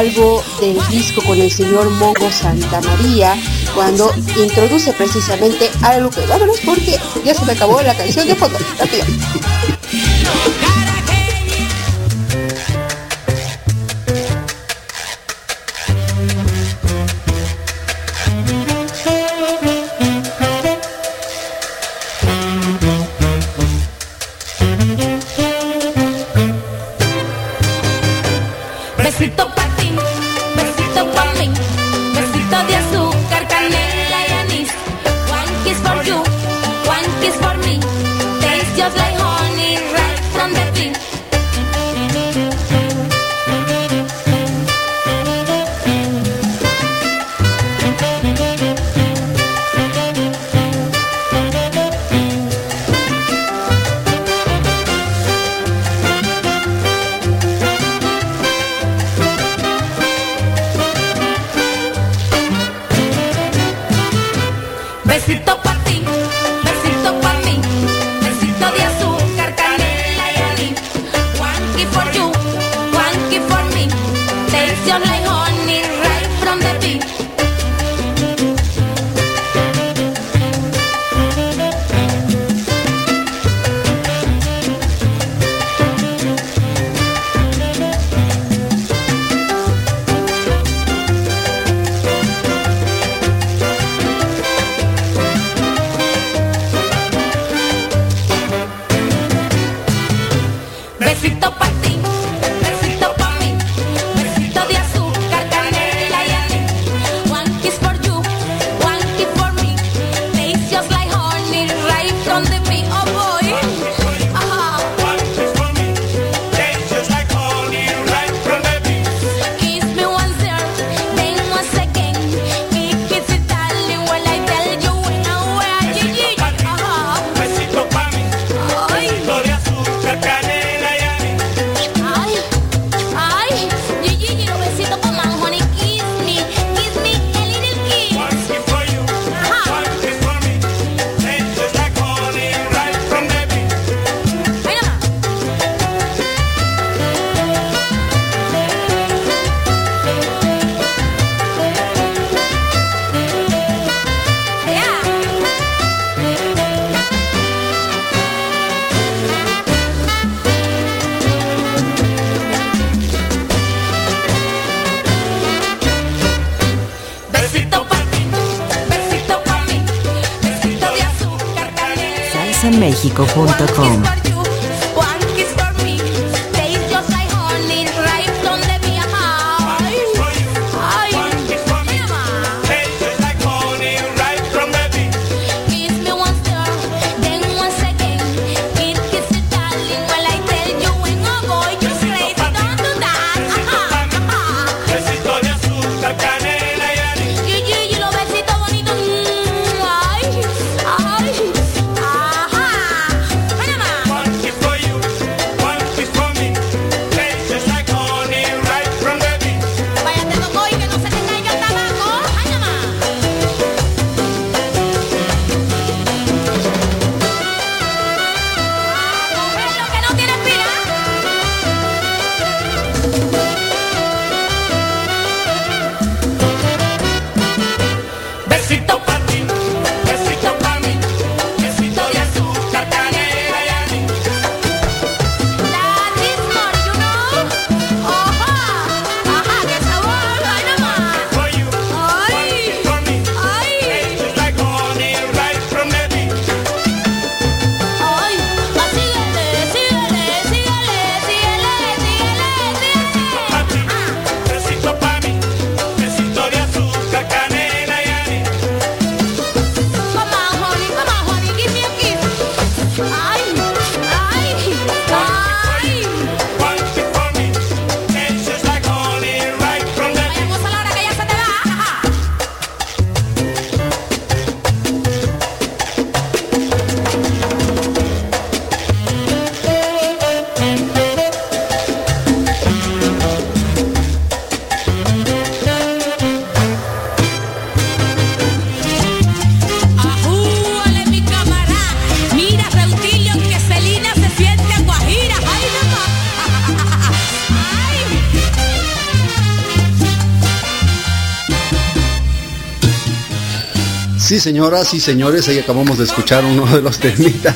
algo del disco con el señor Mongo Santamaría, cuando introduce precisamente algo que vámonos porque ya se me acabó la canción de fondo. Rápido. Besito pa' ti, besito pa' mí, besito de azúcar, canela y anís. One kiss for you, one kiss for me. Tastes just like honey right from the bee. Besito pa' ti, besito pa' mí, besito de azúcar, canela y anís. One kiss for you, one kiss for me. Tastes just like honey right from the bee. Besito pa' ti, besito pa' mí, besito de azúcar, canela y anís. One kiss for you, one kiss for me. Tastes just like honey right from the bee. Oh boy. One kiss for me, tastes just like honey right from the bee. Kiss me once there, then once again. Kiss it darling while I tell you when I wear you. Besito pa' mí, besito de azúcar, canela y anís. Ay, ay, Gigi, los besitos con más honey. Kiss me a little kiss. One kiss for you, one kiss for me, tastes just like honey right from the bee. Ay, nada más. Besito pa' ti, besito pa' mí, besito de azúcar, canela. salsamexico.com. One kiss for you, one kiss for me. Tastes just like honey right from the bee. Ay, ay, One kiss for me, mira más. tastes just like honey right from the bee. Kiss me once there, then once again. Kiss it darling while I tell you when I go. You're crazy, don't do that. Besito de azúcar, canela y anís. Gigi, los besitos bonitos. Ay, ay, ajá. Mira más. One Sí, señoras y señores, ahí acabamos de escuchar uno de los temitas.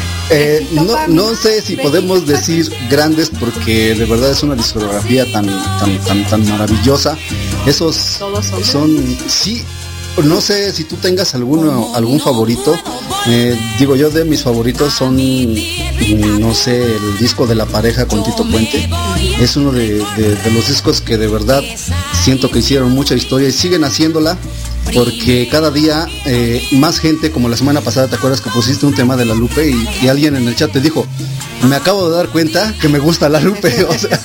No sé si podemos decir grandes porque de verdad es una discografía tan maravillosa. Esos Todos son sí. No sé si tú tengas algún favorito. Digo, yo de mis favoritos son, no sé, el disco de La Pareja con Tito Puente. Es uno de los discos que de verdad siento que hicieron mucha historia y siguen haciéndola, porque cada día más gente, como la semana pasada, ¿te acuerdas que pusiste un tema de La Lupe y alguien en el chat te dijo, me acabo de dar cuenta que me gusta La Lupe? O sea,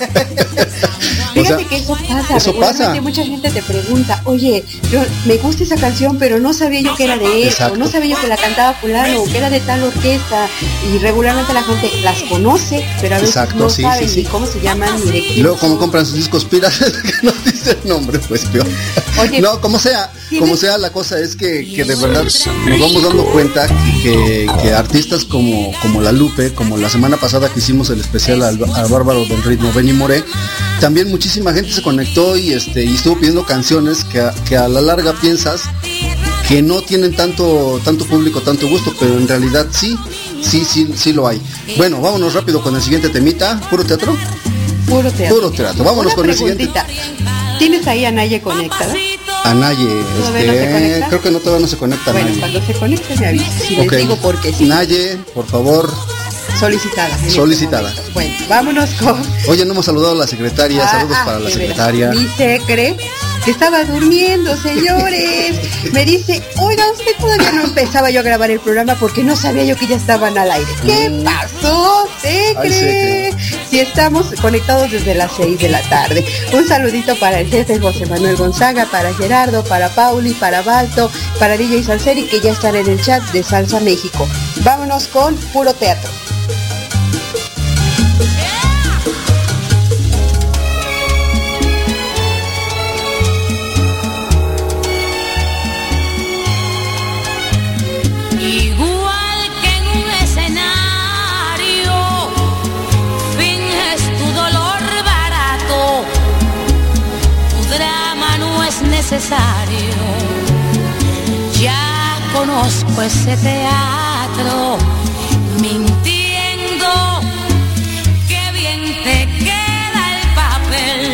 Fíjate que eso pasa. Eso pasa. Mucha gente te pregunta, oye, me gusta esa canción, pero no sabía yo que era de él, Exacto. o no sabía yo que la cantaba fulano, o que era de tal orquesta. Y regularmente la gente las conoce, pero a veces Exacto, no sí, saben sí, sí. ni cómo se llaman ni de y quién luego como son. compran sus discos piratas que no dice el nombre, pues peor. Oye, No, como sea, la cosa es que de verdad nos vamos dando cuenta que artistas como La Lupe, como la semana pasada que hicimos el especial al Bárbaro del Ritmo, Benny Moré, también muchísima gente se conectó y estuvo pidiendo canciones que a la larga piensas que no tienen tanto público, tanto gusto, pero en realidad sí lo hay. Bueno, vámonos rápido con el siguiente temita. ¿Puro teatro? Puro teatro. Puro teatro. Vámonos con el siguiente. ¿Tienes ahí a Naye conectada? Naye, ¿Todavía no se conecta? creo que todavía no se conecta. Bueno, Naye. cuando se conecte me avisa. Si Ok. les digo porque sí. Naye, por favor. Solicitada. en este Solicitada. momento. Bueno, vámonos con... Oye, no hemos saludado a la secretaria. Saludos para la de veras. secretaria. Mi secre, que estaba durmiendo, señores. Me dice, oiga, usted todavía no empezaba yo a grabar el programa porque no sabía yo que ya estaban al aire. ¿Qué pasó, secre? Ay, secre. Si estamos conectados desde las 6 de la tarde. Un saludito para el jefe José Manuel Gonzaga, para Gerardo, para Pauli, para Balto, para DJ Salseri, que ya están en el chat de Salsa México. Vámonos con Puro Teatro. Igual que en un escenario, finges tu dolor barato, tu drama no es necesario. Ya conozco ese teatro, mintiendo, qué bien te queda el papel.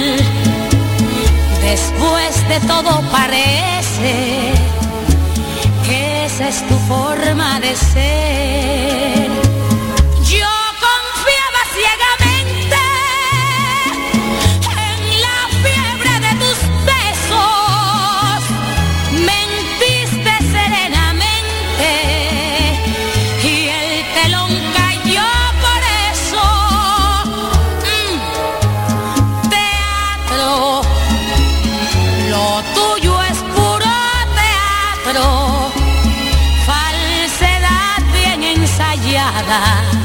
Después de todo parece que esa es tu forma de ser. Yo confiaba ciegamente en la fiebre de tus besos, mentiste serenamente y el telón cayó por eso. Teatro, lo tuyo es puro teatro, falsedad bien ensayada,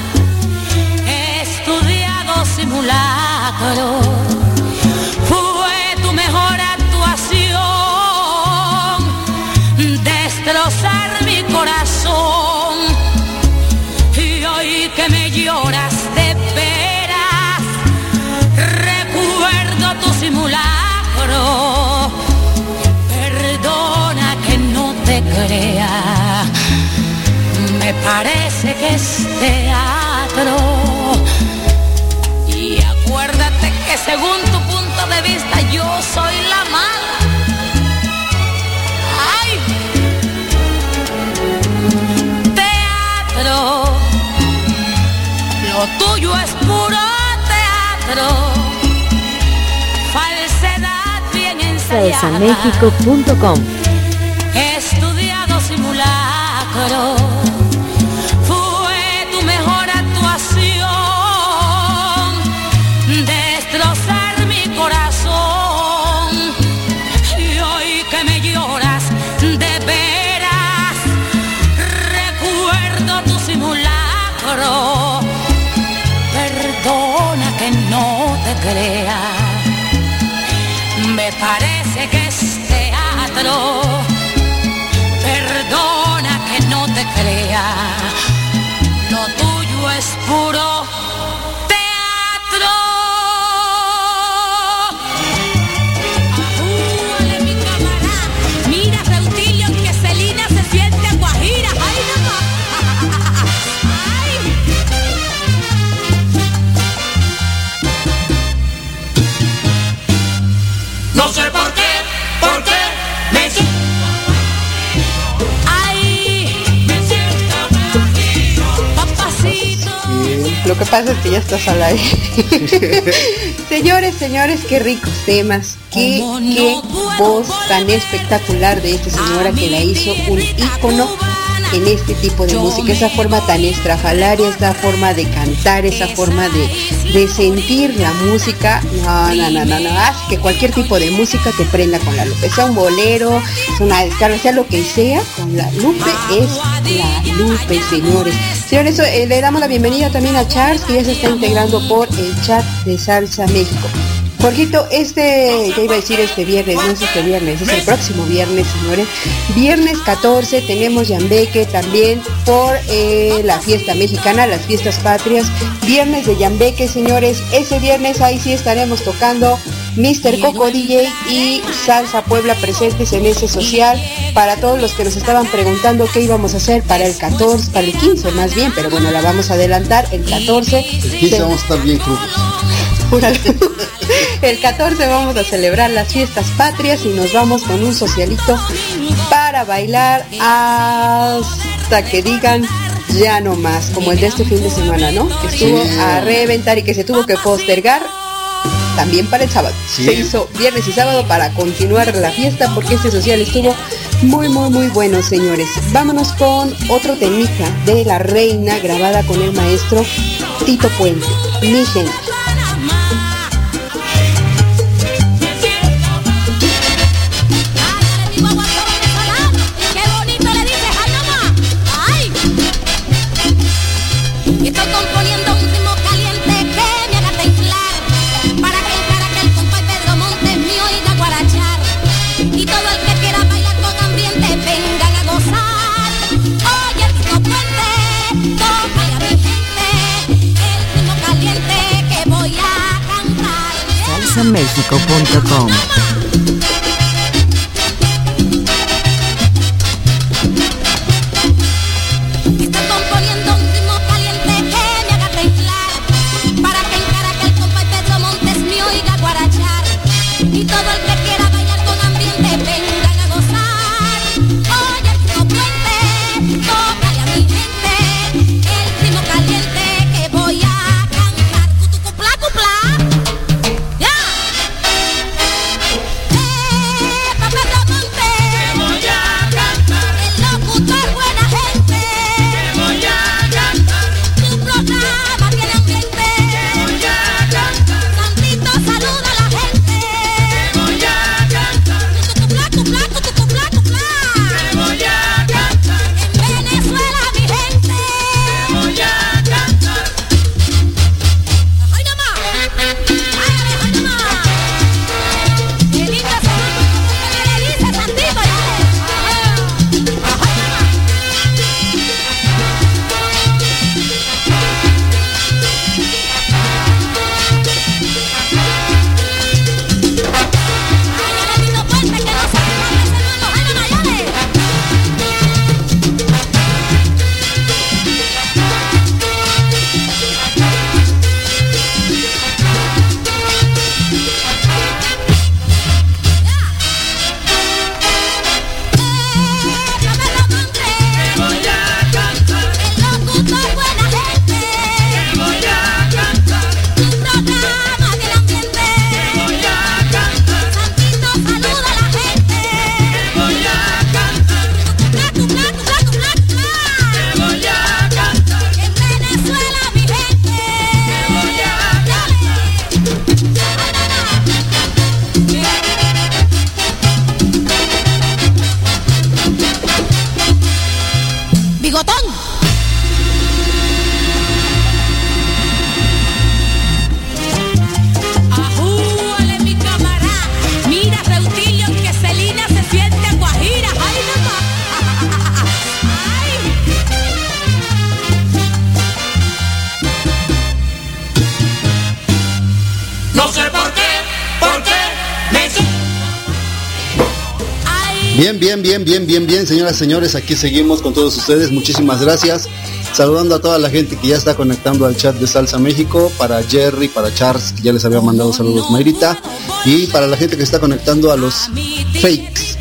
estudiado simulacro. Fue tu mejor actuación, destrozar mi corazón. Y hoy que me lloras de veras, recuerdo tu simulacro. Perdona que no te crea, me parece que es teatro. Y acuérdate que según tu punto de vista yo soy la mala. ¡Ay! Teatro, lo tuyo es puro teatro, falsedad bien ensayada, salsamexico.com. estudiado simulacro. Fue tu mejor actuación, destrozar mi corazón. Y hoy que me lloras de veras, recuerdo tu simulacro. Perdona que no te crea, me parece que es teatro. Perdona que no te crea, lo tuyo es puro teatro. Ajúale, mi camarada. Mira, Reutilio, que Celina se siente No sé por qué me siento me siento perdido. Papacito. Lo que pasa es que ya estás al aire. Señores, qué ricos temas. Qué voz tan espectacular de esta señora que la hizo un ícono en este tipo de música. Esa forma tan estrafalaria, esa forma de cantar, esa forma de sentir la música. No. Hace que cualquier tipo de música te prenda con la Lupe. Sea un bolero, sea una descarga, sea lo que sea, con la Lupe es la Lupe, señores. Señores, le damos la bienvenida también a Charles, que ya se está integrando por el chat de Salsa México. Jorgito, ya iba a decir este viernes, no es este viernes, es el próximo viernes, señores. Viernes 14 tenemos Yambeque también por la fiesta mexicana, las fiestas patrias. Viernes de Yambeque, señores. Ese viernes ahí sí estaremos tocando Mr. Coco DJ y Salsa Puebla presentes en ese social. Para todos los que nos estaban preguntando qué íbamos a hacer para el 14, para el 15 más bien, pero bueno, la vamos a adelantar. El 14. El 15 vamos a estar bien crudos. El 14 vamos a celebrar las fiestas patrias y nos vamos con un socialito para bailar hasta que digan ya no más, como el de este fin de semana, ¿no? Que estuvo a reventar y que se tuvo que postergar también para el sábado. Sí. Se hizo viernes y sábado para continuar la fiesta porque este social estuvo muy bueno, señores. Vámonos con otro temita de La Reina grabada con el maestro Tito Puente. Mi gente. Estoy componiendo un ritmo caliente que me haga temblar, para que el cara que el compa Pedro Montes me oiga guarachar. Y todo el que quiera bailar con ambiente vengan a gozar. Oye el Tito Puente, tócale a mi gente el ritmo caliente que voy a cantar. salsamexico.com. Estoy componiendo un ritmo caliente que me haga temblar, para que en cara que el compa Pedro Montes me oiga guarachar. Y todo el que quiera bailar con ambiente vengan a gozar. Oye el Tito Puente, tócale a mi gente el ritmo caliente que voy a cantar. Cutucupla, cupla. ¡Ya! Pedro Montes, Voy a cantar, el locutor buena gente. voy a cantar, Tu programa tiene ambiente. voy a cantar, Santito saluda a la gente. voy a cantar, Tu Bien, señoras y señores, aquí seguimos con todos ustedes. Muchísimas gracias. Saludando a toda la gente que ya está conectando al chat de Salsa México, para Jerry, para Charles, que ya les había mandado saludos Mayrita, y para la gente que está conectando a los fakes.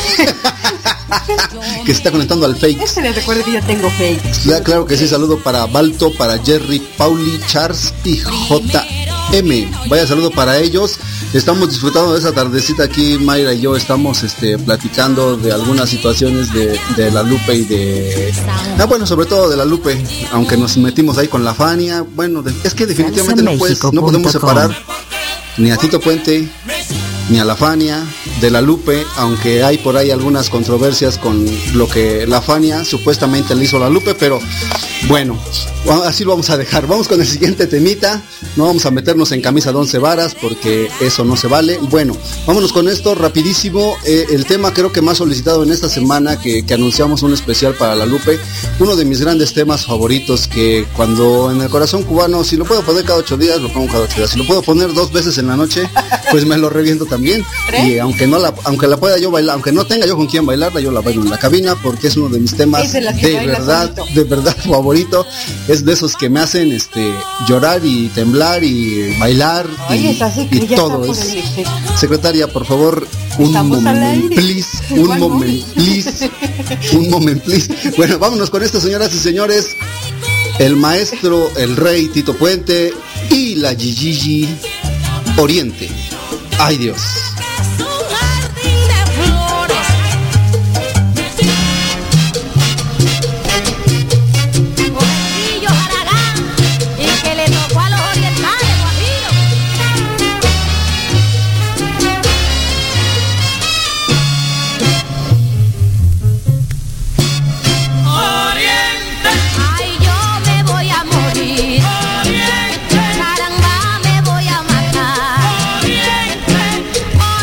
Que se está conectando al fakes. Se les recuerda que ya tengo fakes. Ya, claro que sí, saludo para Balto, para Jerry, Pauli, Charles y JM. Vaya saludo para ellos. Estamos disfrutando de esa tardecita aquí, Mayra y yo estamos platicando de algunas situaciones de la Lupe y de... bueno, sobre todo de la Lupe, aunque nos metimos ahí con la Fania. Bueno, es que definitivamente no podemos separar ni a Tito Puente, ni a la Fania de la Lupe, aunque hay por ahí algunas controversias con lo que la Fania supuestamente le hizo a la Lupe, pero bueno, así lo vamos a dejar. Vamos con el siguiente temita. No vamos a meternos en camisa de 11 varas porque eso no se vale. Bueno, vámonos con esto rapidísimo. El tema creo que más solicitado en esta semana que anunciamos un especial para la Lupe. Uno de mis grandes temas favoritos, que cuando en el corazón cubano, si lo puedo poner cada 8 días, lo pongo cada 8 días. Si lo puedo poner 2 veces en la noche, pues me lo reviento también. Y aunque la pueda yo bailar, aunque no tenga yo con quién bailarla, yo la bailo en la cabina porque es uno de mis temas de verdad favorito. Es de esos que me hacen llorar y temblar y bailar. Oye, y todo es. Secretaria, por favor, un moment, please. Bueno, vámonos con esto, señoras y señores. El maestro, el rey Tito Puente y la Gigi Oriente. Ay, Dios. Caramba, me voy a matar.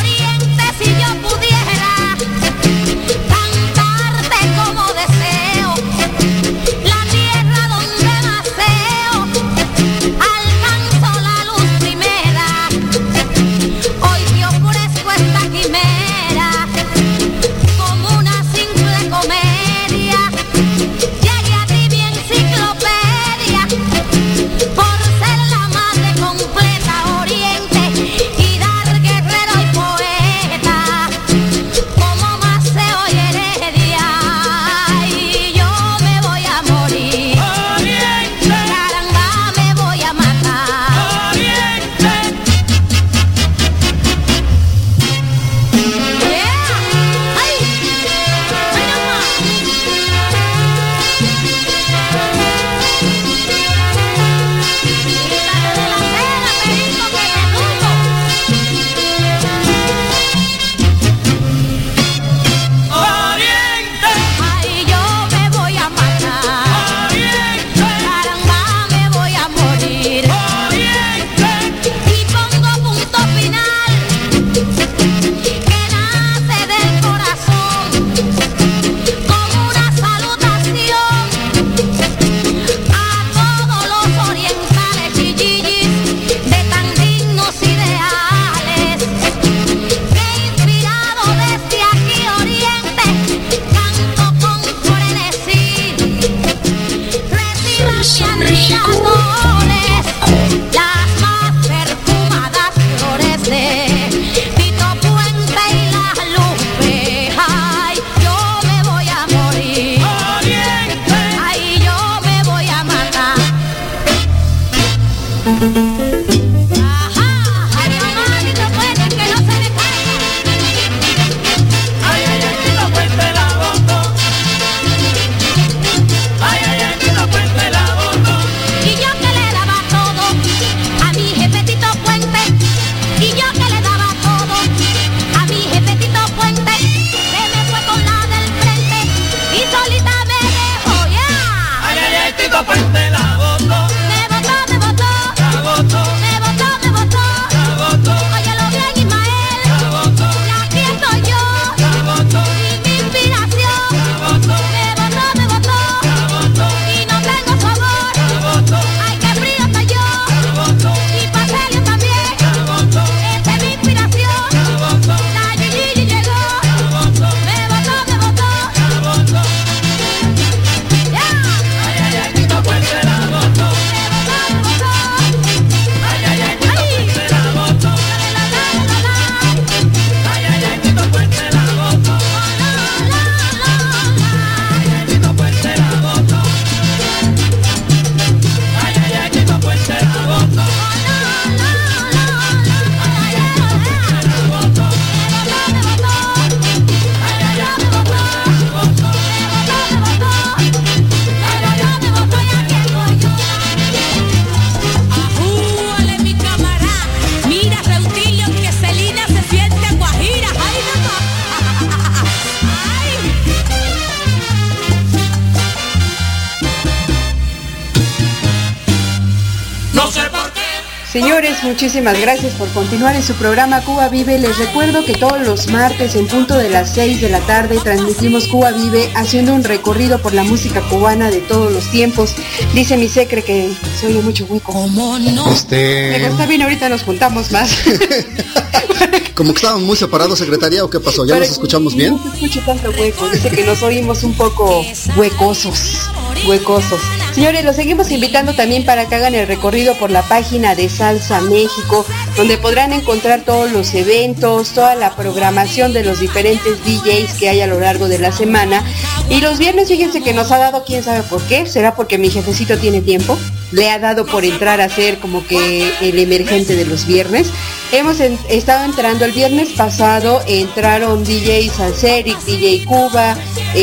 Señores, muchísimas gracias por continuar en su programa Cuba Vive. Les recuerdo que todos los martes en punto de las 6 de la tarde transmitimos Cuba Vive haciendo un recorrido por la música cubana de todos los tiempos. Dice mi secre que se oye mucho hueco. Pero está bien, ahorita nos juntamos más. Como que estaban muy separados, secretaria, ¿o qué pasó? ¿Ya Para nos escuchamos que bien? No se escuche tanto hueco. Dice que nos oímos un poco huecosos. Señores, los seguimos invitando también para que hagan el recorrido por la página de Salsa México, donde podrán encontrar todos los eventos, toda la programación de los diferentes DJs que hay a lo largo de la semana. Y los viernes, fíjense que nos ha dado, quién sabe por qué, será porque mi jefecito tiene tiempo, le ha dado por entrar a ser como que el emergente de los viernes. Hemos estado entrando el viernes pasado, entraron DJ Salseric, DJ Cuba,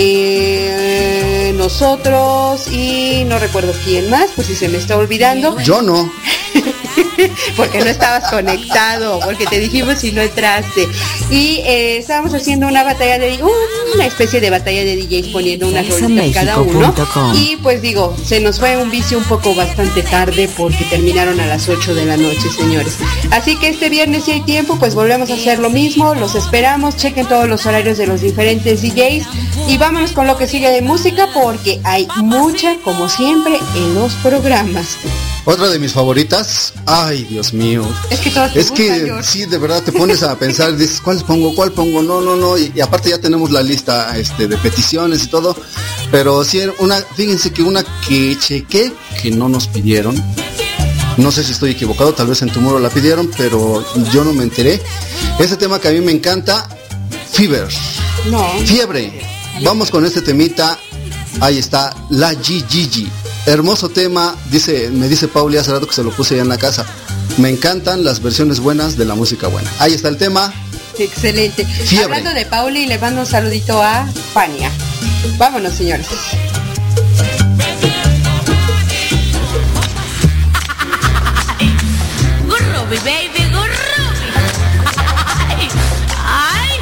nosotros y no recuerdo quién más, pues si se me está olvidando. Yo no. Porque no estabas conectado, porque te dijimos si no entraste. Y estábamos haciendo una especie de batalla de DJs poniendo unas rolitas cada uno. Y pues digo, se nos fue un vicio un poco bastante tarde porque terminaron a las 8 de la noche, señores. Así que este viernes, si hay tiempo, pues volvemos a hacer lo mismo. Los esperamos, chequen todos los horarios de los diferentes DJs y vámonos con lo que sigue de música porque hay mucha, como siempre, en los programas. Otra de mis favoritas, ay Dios mío, es que todas te es gustan, que George. sí, de verdad te pones a pensar, dices, ¿cuál pongo? No, y aparte ya tenemos la lista de peticiones y todo, pero sí, fíjense que una que chequé que no nos pidieron, no sé si estoy equivocado, tal vez en tu muro la pidieron, pero yo no me enteré. Ese tema que a mí me encanta, Fiebre. Vamos con este temita, ahí está, la Gigi. Hermoso tema, me dice Pauli hace rato que se lo puse ya en la casa. Me encantan las versiones buenas de la música buena. Ahí está el tema. Excelente. Fiebre. Hablando de Pauli, le mando un saludito a Fania. Vámonos, señores. Gurrubi, baby, gurrubi. Ay.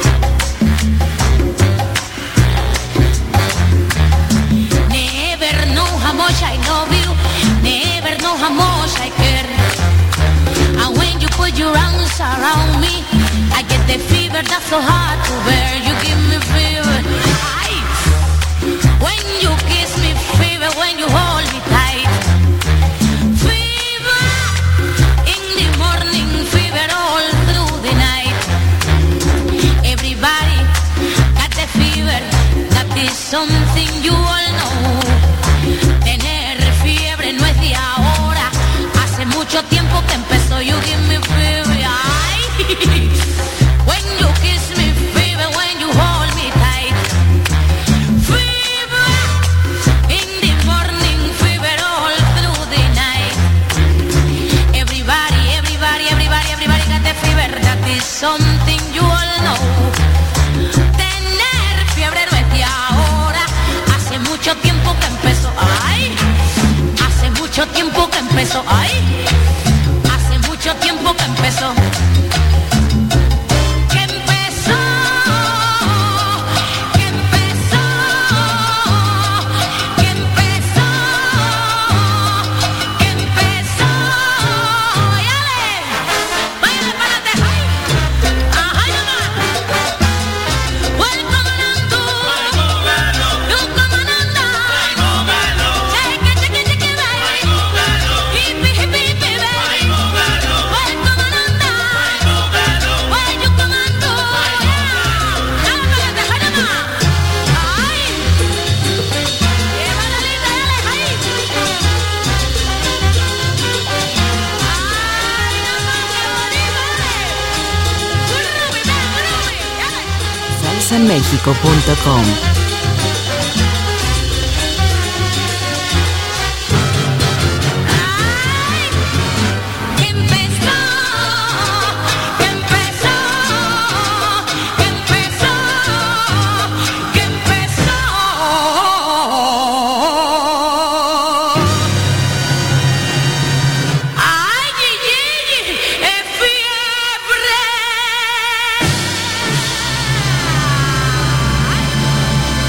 Never know how much I love you. Never know how much I care. And when you put your arms around me, I get the fever that's so hard to bear. You give me fever. Ay. When you kiss me, fever. When you hold me tight. Fever. In the morning, fever all through the night. Everybody got the fever. That is something you all know. Tener fiebre no es de ahora. Hace mucho tiempo que empezó. You give me fever. Ay. When you kiss me, fever. When you hold me tight. Fever. In the morning, fever all through the night. Everybody got the fever. That is something you all know. Tener fiebre no es de ahora. Hace mucho tiempo que empezó. Ay. Hace mucho tiempo que empezó. Ay. Hace mucho tiempo que empezó. Que empezó. Que empezó. Que empezó. Que empezó. Váyale, párate. Ajá, welcome on to. You come on under. Check it, baby. Hippie, hippie, hippie, baby. Welcome on under. Where you come on to? Dale, párate, ay. Lleva la lista, dale, ay. Ay, no más que bonito, dale. salsamexico.com. Que empezó, que empezó, que empezó, que empezó. Ay, Gigi, es fiebre.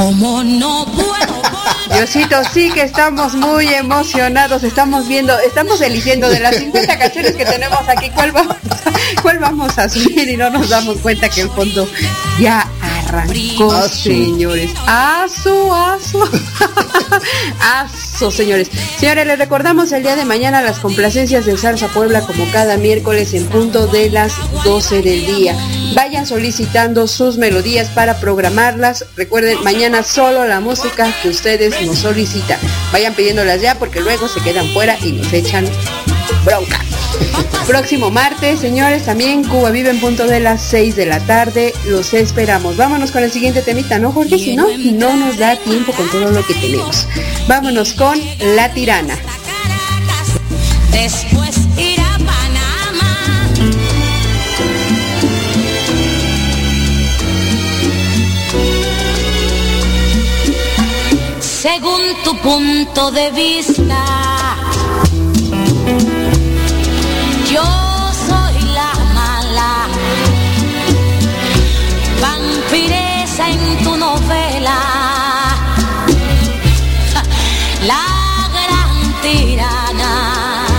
Como no puedo Diosito, sí que estamos muy emocionados, estamos eligiendo de las 50 canciones que tenemos aquí, cuál vamos a subir y no nos damos cuenta que el fondo ya arrancó, señores. Aso, señores. Señores, les recordamos el día de mañana las complacencias de Salsa Puebla como cada miércoles en punto de las 12 del día. Vayan solicitando sus melodías para programarlas. Recuerden, mañana solo la música que ustedes nos solicitan. Vayan pidiéndolas ya porque luego se quedan fuera y nos echan bronca. Próximo martes, señores, también Cuba Vive en punto de las 6 de la tarde. Los esperamos. Vámonos con el siguiente temita, ¿no, Jorge? Si no, no nos da tiempo con todo lo que tenemos. Vámonos con La Tirana. después ir a Panamá. Según tu punto de vista, yo soy la mala, vampiresa en tu novela, la gran tirana.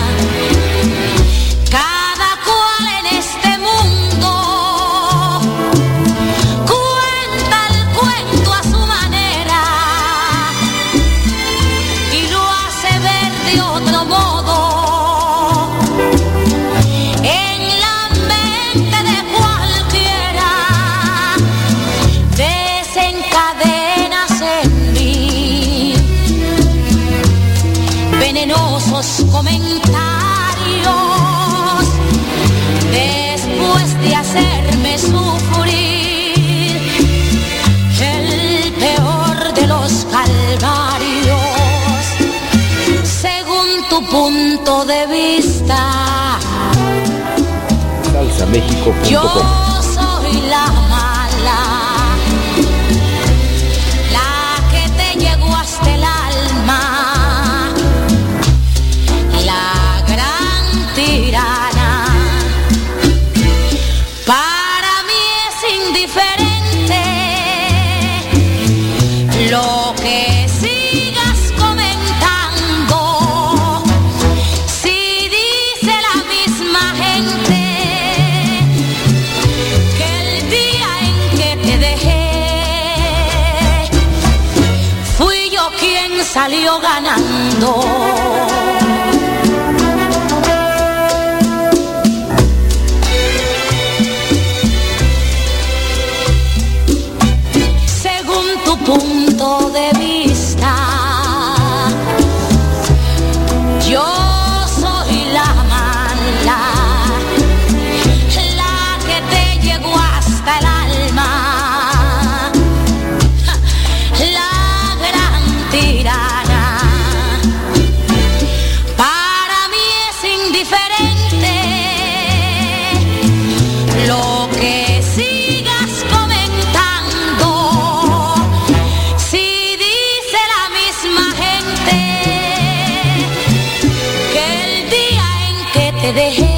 Cada cual en este mundo cuenta el cuento a su manera y lo hace ver de otro modo. En la mente de cualquiera desencadenas en mí venenosos comentarios después de hacerme sufrir el peor de los calvarios. Según tu punto de vista, salsamexico.com. yo soy la mala, la que te llegó hasta el alma, la gran tirana. Para mí es indiferente lo que sigas comentando. Si dice la misma gente que el día en que te dejé fui yo quien salió ganando. Según tu punto de vista, yo soy la mala, la que te llegó hasta el alma, la gran tirana. Para mí es indiferente lo que sigas comentando. Si dice la misma gente que el día en que te dejé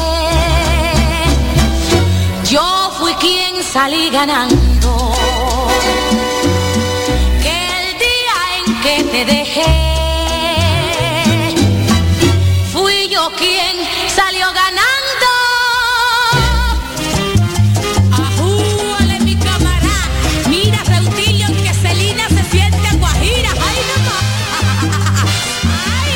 yo fui quien salí ganando, que el día en que te dejé fui yo quien salió ganando. Ajúale mi camarada, mira Reutilio que Celina se siente guajira. Ay, nomás. Ay.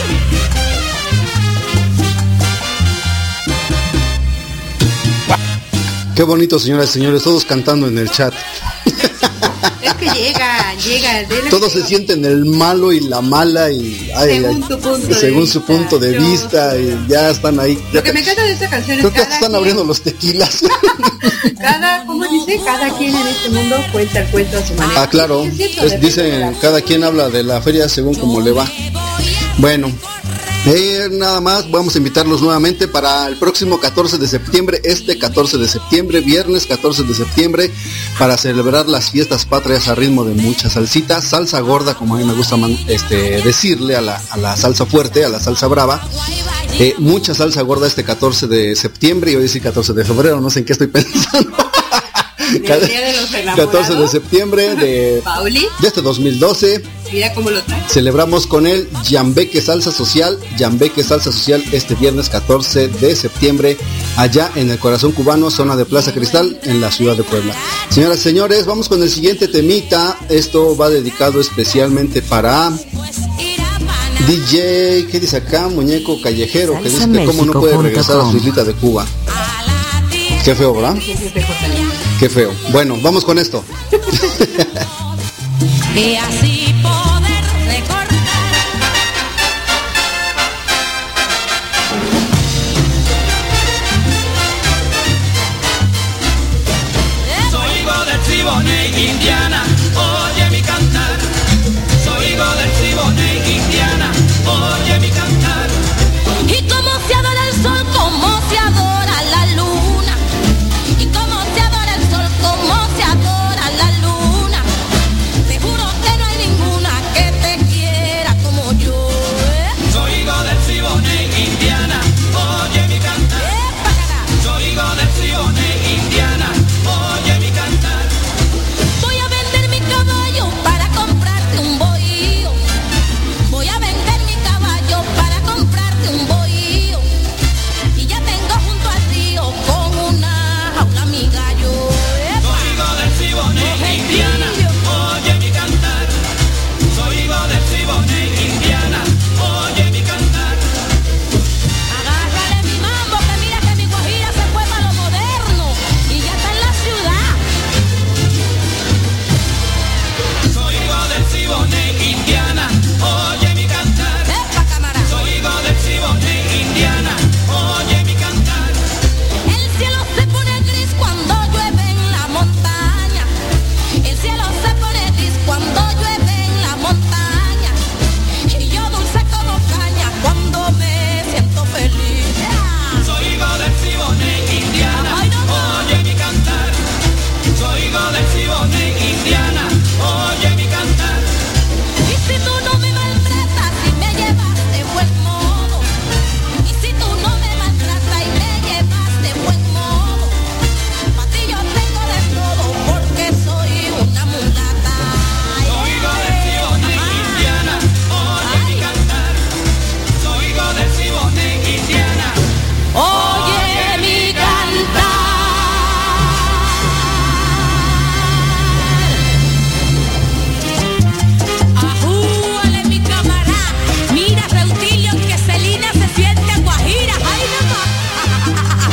Qué bonito, señoras y señores, todos cantando en el chat. Es que llega. Todos se sienten el malo y la mala y según su punto de vista y ya están ahí. Lo que me encanta de esta canción Creo es que hasta están abriendo los tequilas. ¿cómo dice? Cada quien en este mundo cuenta el cuento a su manera. Ah, claro. Sí, es cierto, Dicen, cada quien habla de la feria según como le va. Bueno, nada más, vamos a invitarlos nuevamente para el próximo 14 de septiembre, viernes 14 de septiembre, para celebrar las fiestas patrias a ritmo de mucha salsita, salsa gorda, como a mí me gusta decirle a la salsa fuerte, a la salsa brava. Mucha salsa gorda este 14 de septiembre, y hoy sí 14 de febrero, no sé en qué estoy pensando. Del Día de los Enamorados. 14 de septiembre Pauli, de este 2012. mira cómo lo trae. Celebramos con el Yambeque Salsa Social, este viernes 14 de septiembre, allá en el corazón cubano, zona de Plaza Cristal, en la ciudad de Puebla. Señoras y señores, vamos con el siguiente temita. Esto va dedicado especialmente para DJ, ¿qué dice acá? Muñeco Callejero, que dice que cómo no puede regresar a su islita de Cuba. Qué feo, ¿verdad? Qué feo. Bueno, vamos con esto. Y así poder recordar. Soy hijo del Siboney, Indiana, oye mi cantar. Soy hijo del Siboney, Indiana, oye mi cantar. Y como se adora el sol, como se adora la luna. Y como se adora el sol, como se adora la luna. Te juro que no hay ninguna que te quiera como yo. Soy hijo del Siboney, Indiana, oye mi cantar. Soy hijo del Siboney, Indiana, oye mi cantar. Voy a vender mi caballo para comprarte un bohío. Voy a vender mi caballo para comprarte un bohío. Y ya tengo junto al río con una jaula mi gallo. Soy hijo del Siboney, Indiana, oye mi cantar. Soy hijo del Siboney, Indiana, oye mi cantar. Agárrale mi mambo, que mira que mi guajira se fue para lo moderno y ya está en la ciudad. Soy hijo del Siboney, Indiana, oye mi cantar. ¡Epa, camarada! Soy hijo del Siboney, Indiana, oye mi cantar. El cielo se pone gris cuando llueve en la montaña. El cielo se pone gris cuando llueve en la montaña. Y yo dulce como caña cuando me siento feliz. Soy hijo del Siboney, Indiana, Ay, no. oye mi cantar. Soy hijo del Siboney, Indiana, oye mi cantar. Y si tú no me maltratas y me llevas de buen modo. Y si tú no me maltratas y me llevas de buen modo. Pa' ti yo tengo de todo porque soy una mulata. Soy hijo del Siboney, Indiana, oye mi cantar. Soy hijo del Siboney, Indiana. Oye mi cantar. Ajúale mi camarada. Mira, Reutilio, que Celina se siente guajira. Ay, nomás.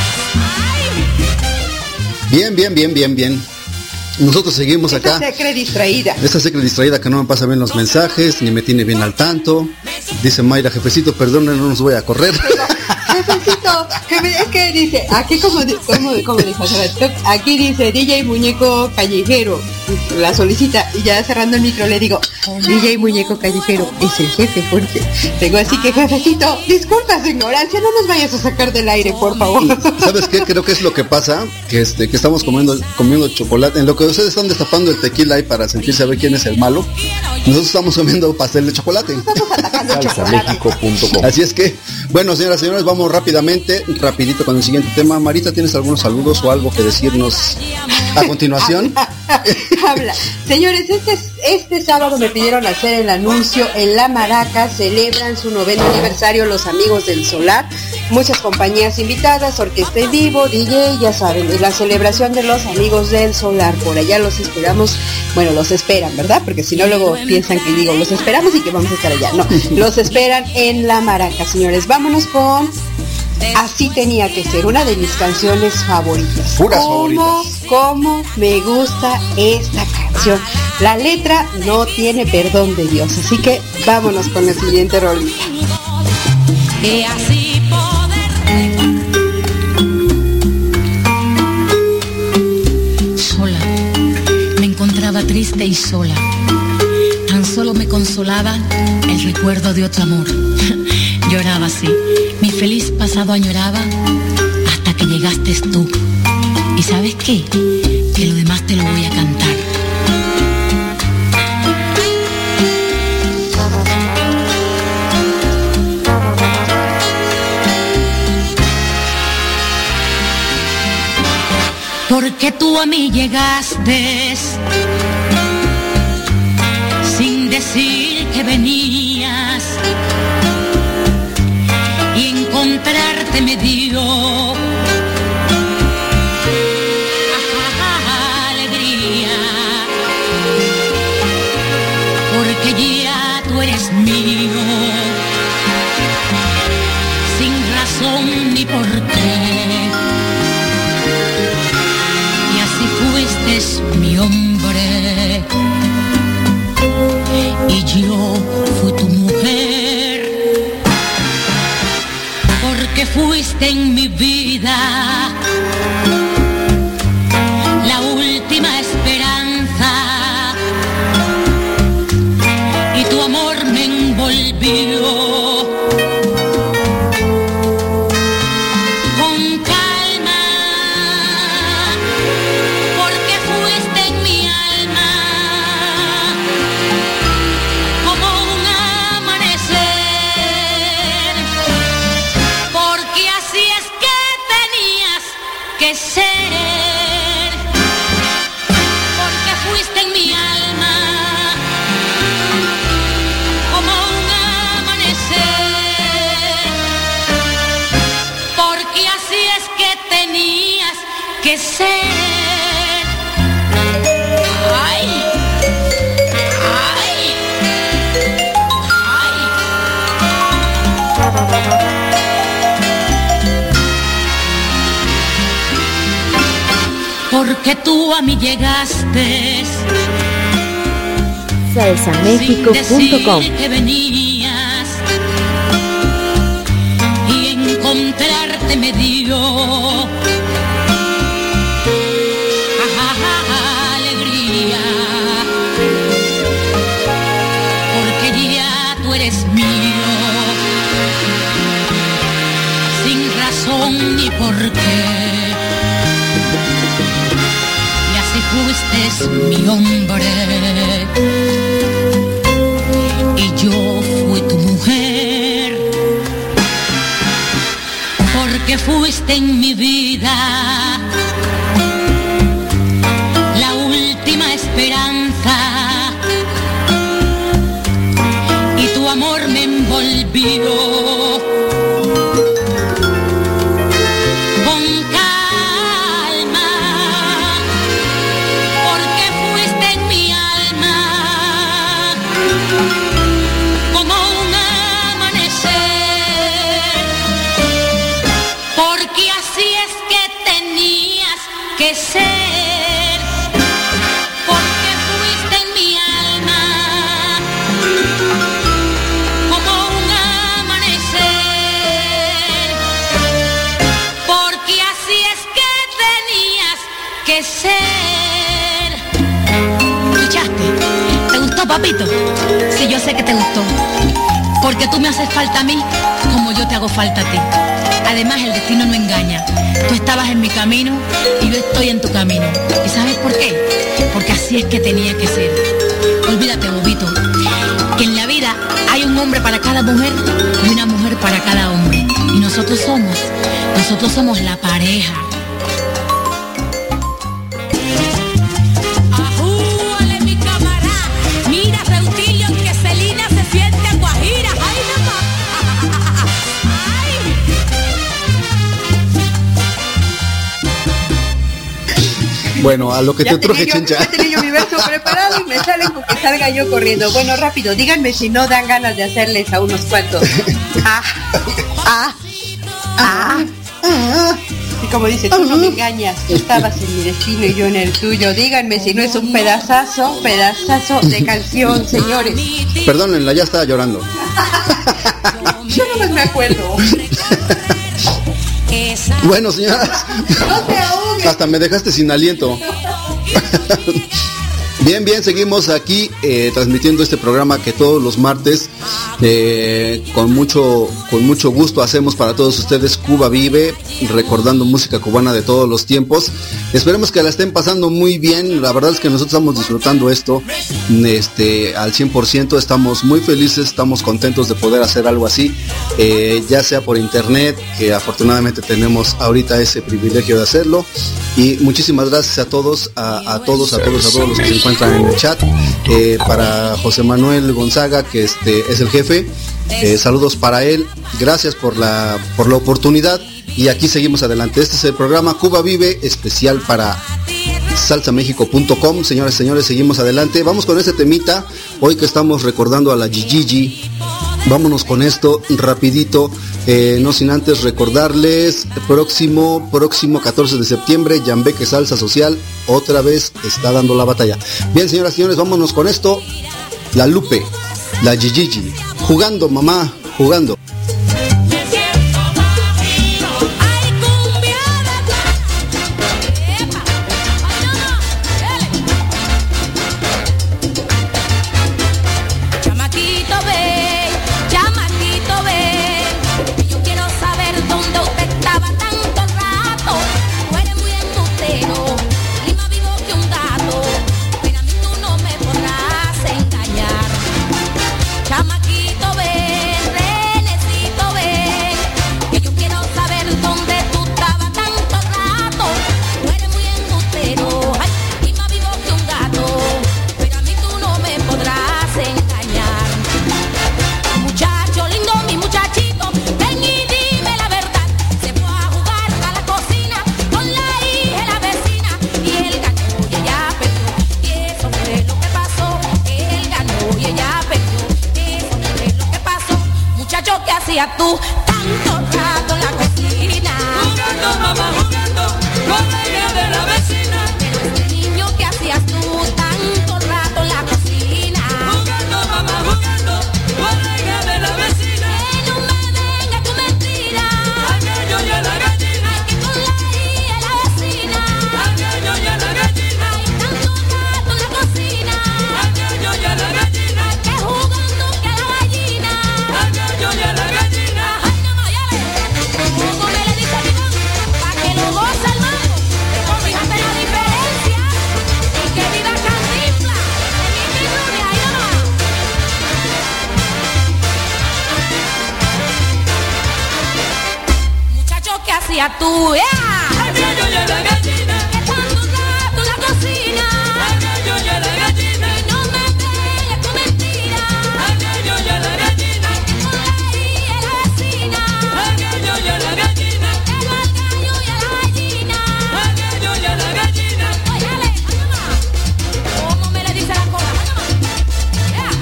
Ay. Bien. Nosotros seguimos Esta acá. secre distraída. Esta secre distraída que no me pasa bien los mensajes, ni me tiene bien al tanto. Dice Mayra, jefecito, perdón, no nos voy a correr. Jefecito, es que dice, aquí como dijo hace rato, aquí dice DJ Muñeco Callejero, la solicita, y ya cerrando el micro le digo, DJ Muñeco Callejero es el jefe, Jorge. Digo, así que jefecito, disculpa su ignorancia, no nos vayas a sacar del aire, por favor. ¿Sabes qué? Creo que es lo que pasa, que estamos comiendo chocolate. En lo que ustedes están destapando el tequila ahí para sentirse a ver quién es el malo, nosotros estamos comiendo pastel de chocolate. Salsamexico.com. Así es que, bueno, señoras y señores, vamos rapidito con el siguiente tema. Marita, ¿tienes algunos saludos o algo que decirnos a continuación? Habla. Señores, este sábado me pidieron hacer el anuncio en La Maraca. Celebran su 9º aniversario los amigos del Solar. Muchas compañías invitadas, orquesta en vivo, DJ, ya saben, es la celebración de los amigos del Solar. Por allá los esperamos. Bueno, los esperan, ¿verdad? Porque si no luego piensan que digo, los esperamos y que vamos a estar allá. No, los esperan en La Maraca, señores. Vámonos con Así tenía que ser, una de mis canciones favoritas. Puras favoritas. ¿Cómo me gusta esta canción? La letra no tiene perdón de Dios, así que vámonos con la siguiente rolita. Y así poder Sola, me encontraba triste y sola. Tan solo me consolaba el recuerdo de otro amor. Lloraba así, mi feliz pasado añoraba hasta que llegaste tú. ¿Y sabes qué? Que lo demás te lo voy a cantar. porque tú a mí llegaste sin decir que venías, y encontrarte me dio alegría, porque ya tú eres mío, sin razón ni por qué, y así fuiste mi hombre, y yo fui tu mujer, porque fuiste en mi vida la última esperanza, y tu amor me envolvió con calma, porque fuiste en mi alma como un amanecer, porque así es que tenías que ser, porque fuiste en mi alma como un amanecer, porque así es que tenías que ser. Ay, ay, ay. Porque tú a mí llegaste sin salsamexico.com. decir que venías, y encontrarte me dio alegría, porque ya tú eres mío, sin razón ni por qué, y así fuiste mi hombre, y yo fui tu mujer, porque fuiste en mi vida la última esperanza, y tu amor me envolvió con calma, porque fuiste en mi alma como un amanecer, porque así es que tenías que ser, porque fuiste en mi alma como un amanecer, porque así es que tenías que ser. ¿Escuchaste? ¿Te gustó, papito? Sí, yo sé que te gustó, porque tú me haces falta a mí como yo te hago falta a ti. Además, el destino no engaña. Tú estabas en mi camino y yo estoy en tu camino. ¿Y sabes por qué? Porque así es que tenía que ser. Olvídate, bobito, que en la vida hay un hombre para cada mujer y una mujer para cada hombre. Y nosotros somos la pareja. Ajúale, mi camarada. Mira, Reutilio, que Celina se siente guajira. ¡Ay, nomás! ¡Ay! Bueno, a lo que Ya te truje, Chencha. Ya tenía yo mi verso preparado y me salen con que salga yo corriendo. Bueno, rápido, díganme si no dan ganas de hacerles a unos cuantos. Y como dice, tú no me engañas, tú estabas en mi destino y yo en el tuyo. Díganme si no es un pedazazo de canción, señores. Perdónenla, ya estaba llorando. Yo no me acuerdo. Bueno, señoras, No te ahogues. hasta me dejaste sin aliento. Bien, seguimos aquí transmitiendo este programa que todos los martes Con mucho gusto hacemos para todos ustedes Cuba Vive, recordando música cubana de todos los tiempos. Esperemos que la estén pasando muy bien. La verdad es que nosotros estamos disfrutando esto al 100%. Estamos muy felices, estamos contentos de poder hacer algo así, ya sea por internet, que afortunadamente tenemos ahorita ese privilegio de hacerlo. Y muchísimas gracias a todos, a todos los que se encuentran en el chat. Para José Manuel Gonzaga, que es el jefe, saludos para él, gracias por la oportunidad, y aquí seguimos adelante. Este es el programa Cuba Vive, especial para salsamexico.com. Señores, seguimos adelante. Vamos con este temita, hoy que estamos recordando a la Gigi. Vámonos con esto rapidito, no sin antes recordarles, próximo 14 de septiembre, Yambeque Salsa Social otra vez está dando la batalla. Bien, señoras y señores, vámonos con esto. La Lupe, la Gigi, jugando mamá, jugando. Tú tanto rato en la cocina, jugando mamá, jugando con la hija de la vecina. Pero ese niño que hacías tú tanto rato en la cocina, jugando mamá, jugando con la hija de la vecina. Que no me venga tu mentira, al gallo y a la gallina. ay, que con la hija de la vecina, al gallo y a la gallina. ay, tanto rato en la cocina, al gallo y a la gallina. ay, que jugando que a la gallina, al gallo y a la gallina. como me le dice a mi mamá, pa' que lo goce el mambo, pero fíjate la diferencia, y que viva Cantinflas, en mi gloria, ahí nomás. Muchacho, ¿qué hacías tú? ¡Yeah! Al gallo y a la gallina. Que tanto rato en la cocina, Al gallo y a la gallina. y no me vengas con mentira, Al gallo y a la gallina. que con la hija de la vecina, Al gallo y a la gallina. que no al gallo y a la gallina. Al gallo y a la gallina. Óyale, ay, mamá, ¿cómo me le dice la cosa? Ay, mamá, yeah.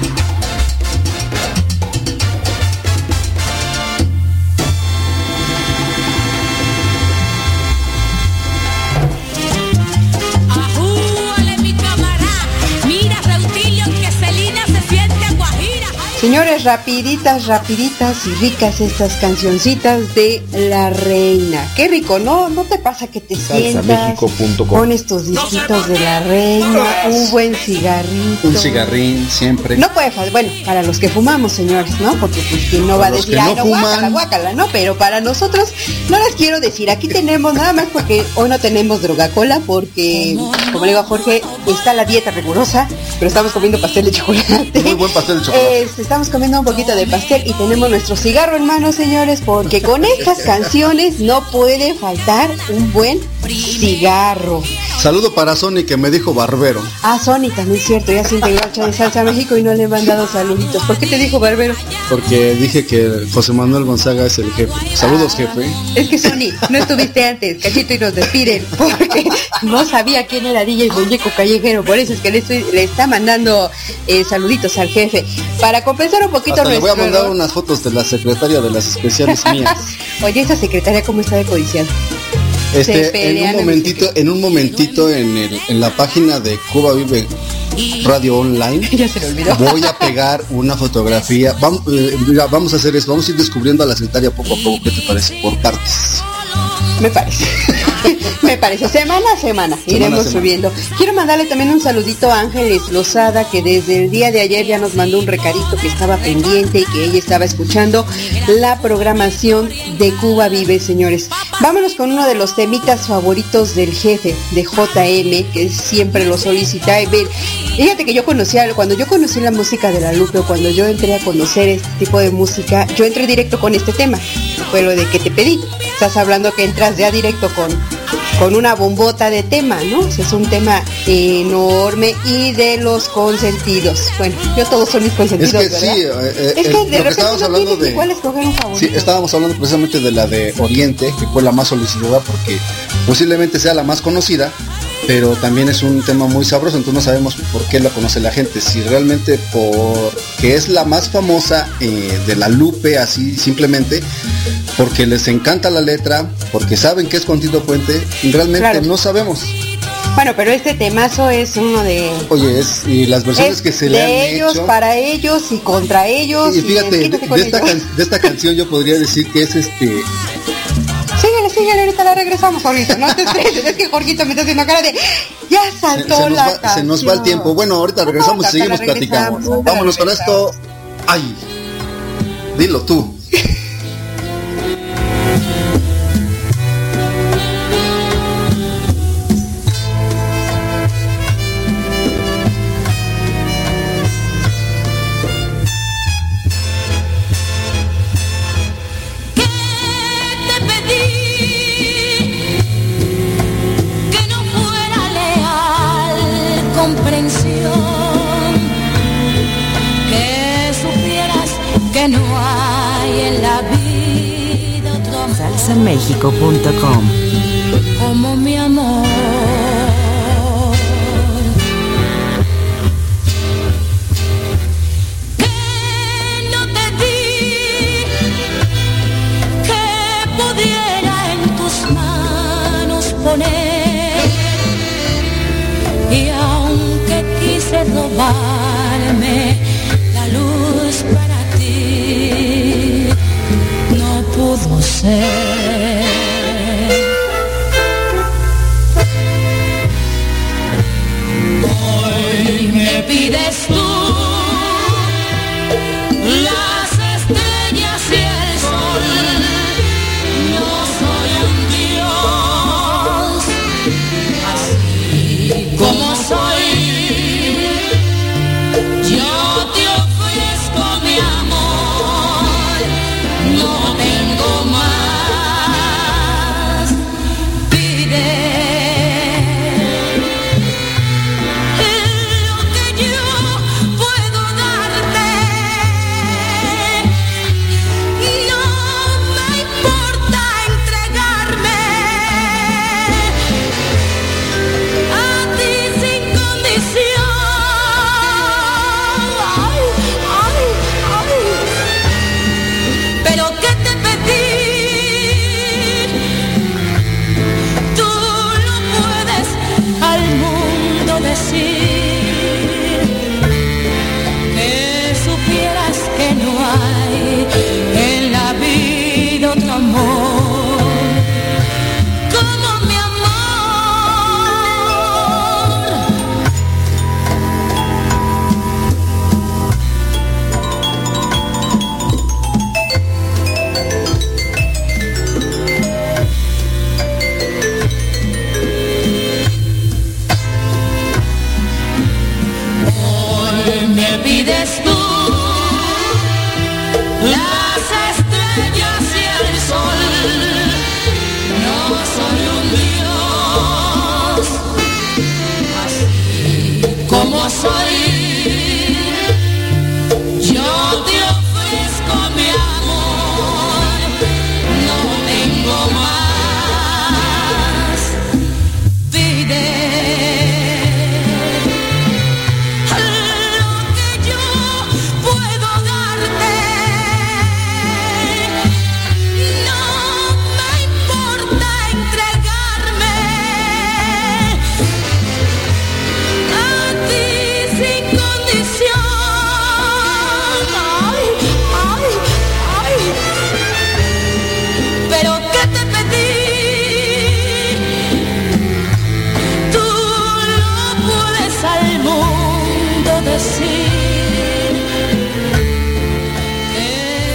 Ajúale, mi camarada, mira, Reutilio, que Celina se siente guajira. Ay, Señores, rapiditas y ricas estas cancioncitas de La Reina. Qué rico, ¿no? ¿No te pasa que te sientas, salsamexico.com. pones tus disquitos de La Reina, un buen cigarrito? Un cigarrín siempre. No puede faltar, bueno, para los que fumamos, señores, ¿no? Porque pues quien no va a Para los decir, que ay, no no, guácala, fuman. guácala, ¿no? Pero para nosotros, no les quiero decir, aquí tenemos nada más porque hoy no tenemos droga-cola porque, como le digo a Jorge, está la dieta rigurosa, pero estamos comiendo pastel de chocolate. Muy buen pastel de chocolate. Estamos comiendo un poquito de pastel y tenemos nuestro cigarro en mano, señores, porque con estas canciones no puede faltar un buen cigarro. Saludo para Sony, que me dijo barbero. Ah, Sony, también es cierto, ya se integró al chat de Salsa México y no le he mandado saluditos. ¿Por qué te dijo barbero? Porque dije que José Manuel Gonzaga es el jefe. Saludos, jefe. Es que Sony, no estuviste antes, cachito, y nos despiden, porque no sabía quién era DJ Muñeco Callejero, por eso es que le está mandando saluditos al jefe. Para compensar un poquito Hasta le voy a nuestro mandar error. unas fotos de la secretaria de las especiales mías. Oye, esa secretaria, ¿cómo está de codiciada? Se pelean En un momentito en la página de Cuba Vive Radio Online Ya se le olvidó. voy a pegar una fotografía. Vamos a hacer eso, vamos a ir descubriendo a la secretaria poco a poco. ¿Qué te parece? Por partes. Me parece. Me parece. Semana a semana iremos subiendo. Quiero mandarle también un saludito a Ángeles Lozada, que desde el día de ayer ya nos mandó un recadito que estaba pendiente y que ella estaba escuchando la programación de Cuba Vive, señores. Vámonos con uno de los temitas favoritos del jefe, de JM, que siempre lo solicita. Fíjate que cuando yo conocí la música de la Lupe, o cuando yo entré a conocer este tipo de música, yo entré directo con este tema. Fue lo de que te pedí. Estás hablando que entras ya directo con una bombota de tema, ¿no? O sea, es un tema enorme y de los consentidos. Bueno, yo todos son mis consentidos, es que ¿verdad? Sí, es que de repente estábamos hablando de igual escoger un favorito. Sí, estábamos hablando precisamente de la de Oriente, que fue la más solicitada porque posiblemente sea la más conocida, pero también es un tema muy sabroso, entonces no sabemos por qué la conoce la gente, si realmente porque es la más famosa de la Lupe, así simplemente, porque les encanta la letra, porque saben que es con Tito Puente, y realmente claro, no sabemos. Bueno, pero este temazo es uno de... Oye, y las versiones que se le han hecho... De ellos, para ellos y contra ellos. Y fíjate, de esta canción yo podría decir que es Síguele, ahorita la regresamos, Jorgito. No te estreses, es que Jorgito me está haciendo cara de... Ya saltó canción. Se nos va el tiempo. Bueno, ahorita regresamos y seguimos platicando. Vámonos con esto. Ay, dilo tú. Que no hay en la vida otro amor salsamexico.com como mi amor. Que no te di, que pudiera en tus manos poner, y aunque quise robarme la luz para no pudo ser. Hoy me pides tú las estrellas y el sol. No soy un dios, así como soy. Yo te ofrezco mi amor, no tengo más. Pide lo que yo puedo darte. No me importa entregarme a ti sin condición. Pero ¿qué te pedí? Tú no puedes al mundo decir que supieras que no hay en la vida otro amor como mi amor. Me pides tú las estrellas y el sol. No soy un dios, así como soy. Yo te ofrezco mi amor, no tengo más. Pide sin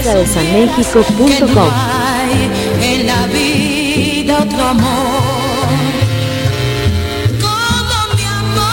salsadesanmexico.com. En la vida otro amor. Como mi amor.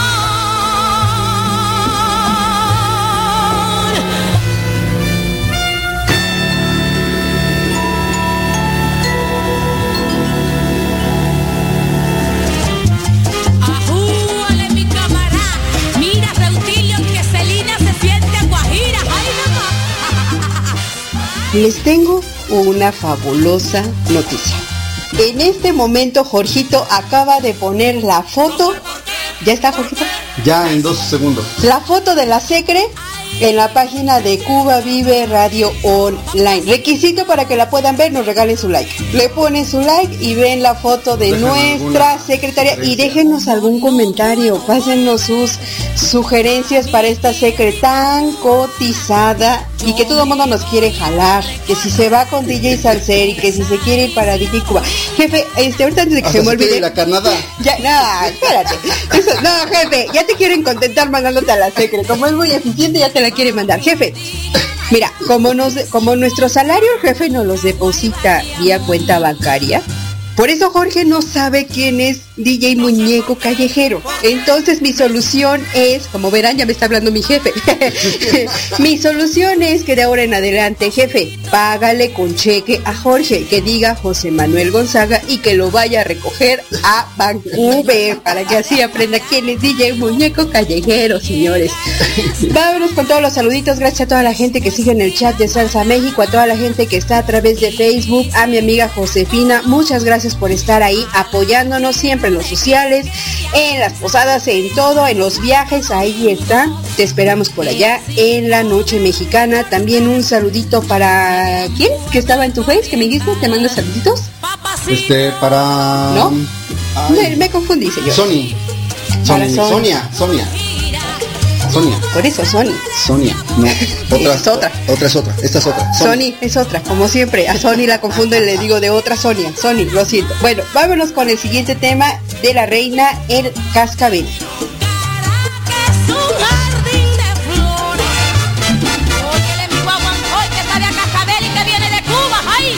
Ajúale mi camarada. Mira, Reutilio, que Celina se siente guajira. Ay, mamá. Les tengo una fabulosa noticia. En este momento Jorgito acaba de poner la foto. ¿Ya está, Jorgito? Ya en 2 segundos. La foto de la Secre en la página de Cuba Vive Radio Online. Requisito para que la puedan ver, nos regalen su like. Le ponen su like y ven la foto de nuestra secretaria y déjenos algún comentario, pásennos sus sugerencias para esta secre tan cotizada y que todo el mundo nos quiere jalar, que si se va con DJ Salseri, que si se quiere ir para DJ Cuba. Jefe, ahorita antes de que se me olvide. La Canadá. Ya, no, espérate. No, jefe, ya te quieren contentar mandándote a la secre. Como es muy eficiente, ya te la quiere mandar. Jefe, mira, como nuestro salario el jefe nos los deposita vía cuenta bancaria, por eso Jorge no sabe quién es DJ Muñeco Callejero. Entonces mi solución es, como verán, ya me está hablando mi jefe. Mi solución es que de ahora en adelante, jefe, págale con cheque a Jorge, que diga José Manuel Gonzaga y que lo vaya a recoger a Vancouver, para que así aprenda quién es DJ Muñeco Callejero, señores. Vámonos con todos los saluditos. Gracias a toda la gente que sigue en el chat de Salsa México, a toda la gente que está a través de Facebook, a mi amiga Josefina, muchas gracias por estar ahí apoyándonos siempre en los sociales, en las posadas, en todo, en los viajes. Ahí está, te esperamos por allá en la noche mexicana. También un saludito para ¿quién? Que estaba en tu face, que me dijiste, te mando saluditos. Para ¿No? Me confundí, señor. Sonia. Por eso Sonia. No, otra es otra. Otra es otra. Esta es otra. Sony es otra, como siempre. A Sony la confundo y le digo de otra Sonia. Sony, lo siento. Bueno, vámonos con el siguiente tema de la reina, el cascabel. Es un jardín de flores. Óyele mi guaguancó, que sabe a cascabel y que viene de Cuba. ¡Ay!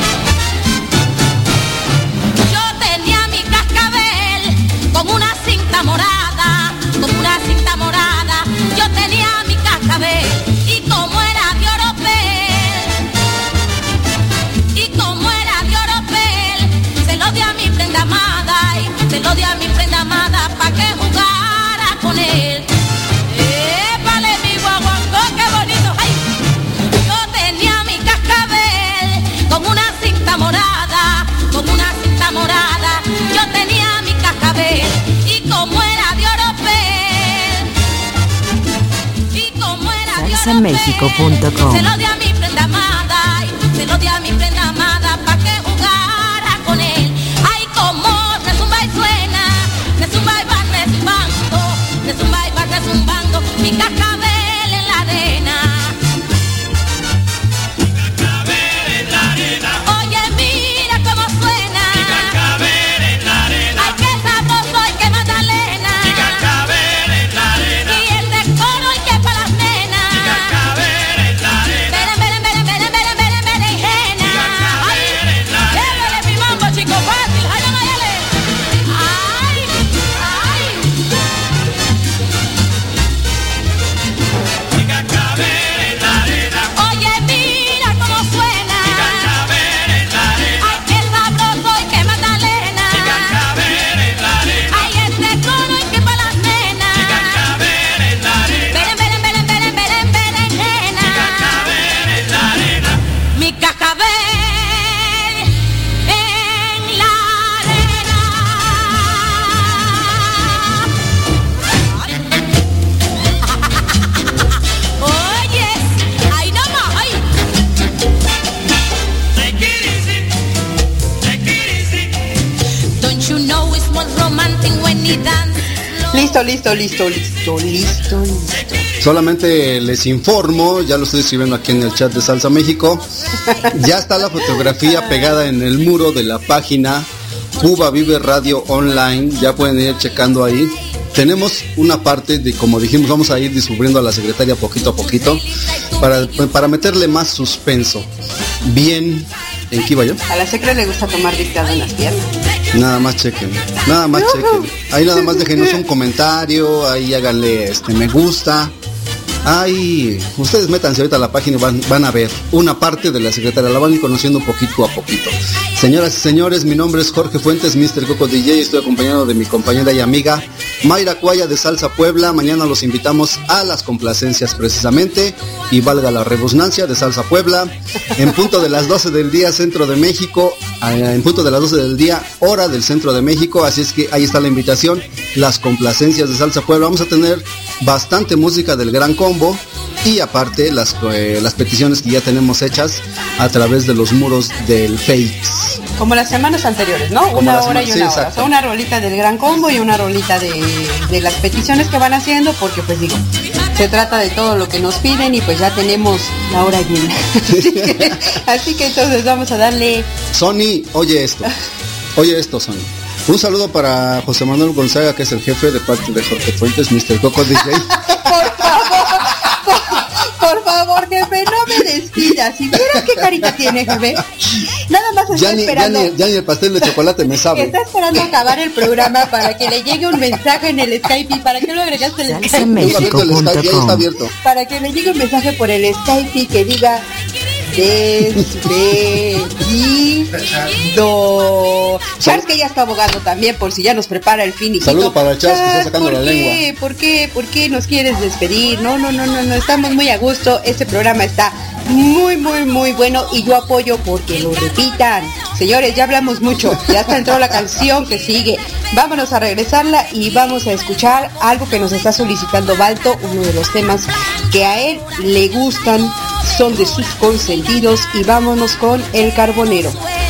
Yo tenía mi cascabel con una cinta morada, con una cinta morada. Yo tenía mi cascabel y como era de oropel, y como era de oropel, se lo di a mi prenda amada, y se lo di a mi prenda amada pa' que jugara con él. Vale mi guaguancó, qué bonito. ¡Ay! Yo tenía mi cascabel con una cinta morada, con una cinta morada. Yo tenía mi cascabel y como era de oropel, y como era de oropel, salsamexico.com. se lo di a mi prenda amada, y se lo di a mi prenda amada pa' que jugara con él. Ay, como resumba y suena, resumba y va resumbando, resumba y va resumbando, mi cascabel en la arena. Oye, mira cómo suena, ay, qué sabroso y qué magdalena, y este coro y que pa' las nenas, beren, beren, beren, beren, beren, beren, berenjena. Ay, llévele mi mambo, chico, fácil, ay, no, ayale. Ay, ay. Oye, mira cómo suena, ay, qué sabroso y qué magdalena, ay, este coro y que pa' las nenas, beren, beren, beren, beren, beren, berenjena. Mi cascabel en la arena. Oye, ay, no más, ay. Don't you know it's more romantic when he dance? Listo. Solamente les informo, ya lo estoy escribiendo aquí en el chat de Salsa México. Ya está la fotografía pegada en el muro de la página Cuba Vive Radio Online. Ya pueden ir checando ahí tenemos una parte de, como dijimos, vamos a ir descubriendo a la secretaria poquito a poquito para meterle más suspenso. Bien, ¿en qué iba yo? A la secre le gusta tomar dictado en las piernas. Nada más chequen. Ahí nada más déjenos un comentario, ahí háganle me gusta. Ahí, ustedes métanse ahorita a la página y van a ver una parte de la secretaria, la van a ir conociendo poquito a poquito. Señoras y señores, mi nombre es Jorge Fuentes, Mr. Coco DJ, estoy acompañado de mi compañera y amiga Mayra Cuaya de Salsa Puebla. Mañana los invitamos a las complacencias precisamente, y valga la redundancia, de Salsa Puebla, en punto de las 12 del día, centro de México, en punto de las 12 del día, hora del centro de México, así es que ahí está la invitación, las complacencias de Salsa Puebla. Vamos a tener bastante música del Gran Combo, y aparte las peticiones que ya tenemos hechas a través de los muros del Fakes. Como las semanas anteriores, ¿no? Como una las hora y semanas, una sí, hora. O sea, una rolita del Gran Combo y una rolita de las peticiones que van haciendo, porque pues digo, se trata de todo lo que nos piden y pues ya tenemos la hora llena. Así que entonces vamos a darle... Sony, oye esto, Sony. Un saludo para José Manuel Gonzaga, que es el jefe, de parte de Jorge Fuentes, Mr. Coco DJ. Por favor, jefe, no me despidas. Si vieras qué carita tiene, jefe. Nada más está esperando. Ya ni el pastel de chocolate me sabe. Está esperando acabar el programa para que le llegue un mensaje en el Skype. ¿Y para qué lo agregaste el Skype? Salsamexico.com. Ya está abierto. Para que le llegue un mensaje por el Skype y que diga despedido. Charles, que ya está abogando también, por si ya nos prepara el finiquito. Saludo para Charles, que está sacando la lengua. ¿Por qué nos quieres despedir? No, estamos muy a gusto. Este programa está muy bueno y yo apoyo porque lo repitan. Señores, ya hablamos mucho, ya está entró la canción que sigue. Vámonos a regresarla y vamos a escuchar algo que nos está solicitando Balto, uno de los temas que a él le gustan, son de sus consentidos, y vámonos con El Carbonero.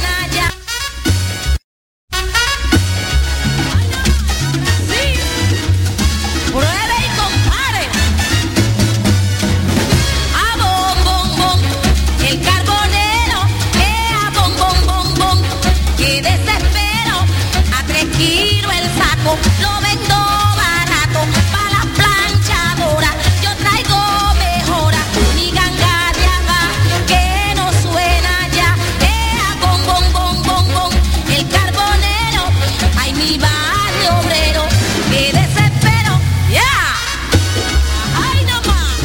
Lo vendo barato pa' la planchadora. Yo traigo mejora, mi ganga de acá que no suena ya. Bom, bom, bom, bom, bom. El carbonero, ay, mi barrio obrero, que desespero, ya. Ay, no más.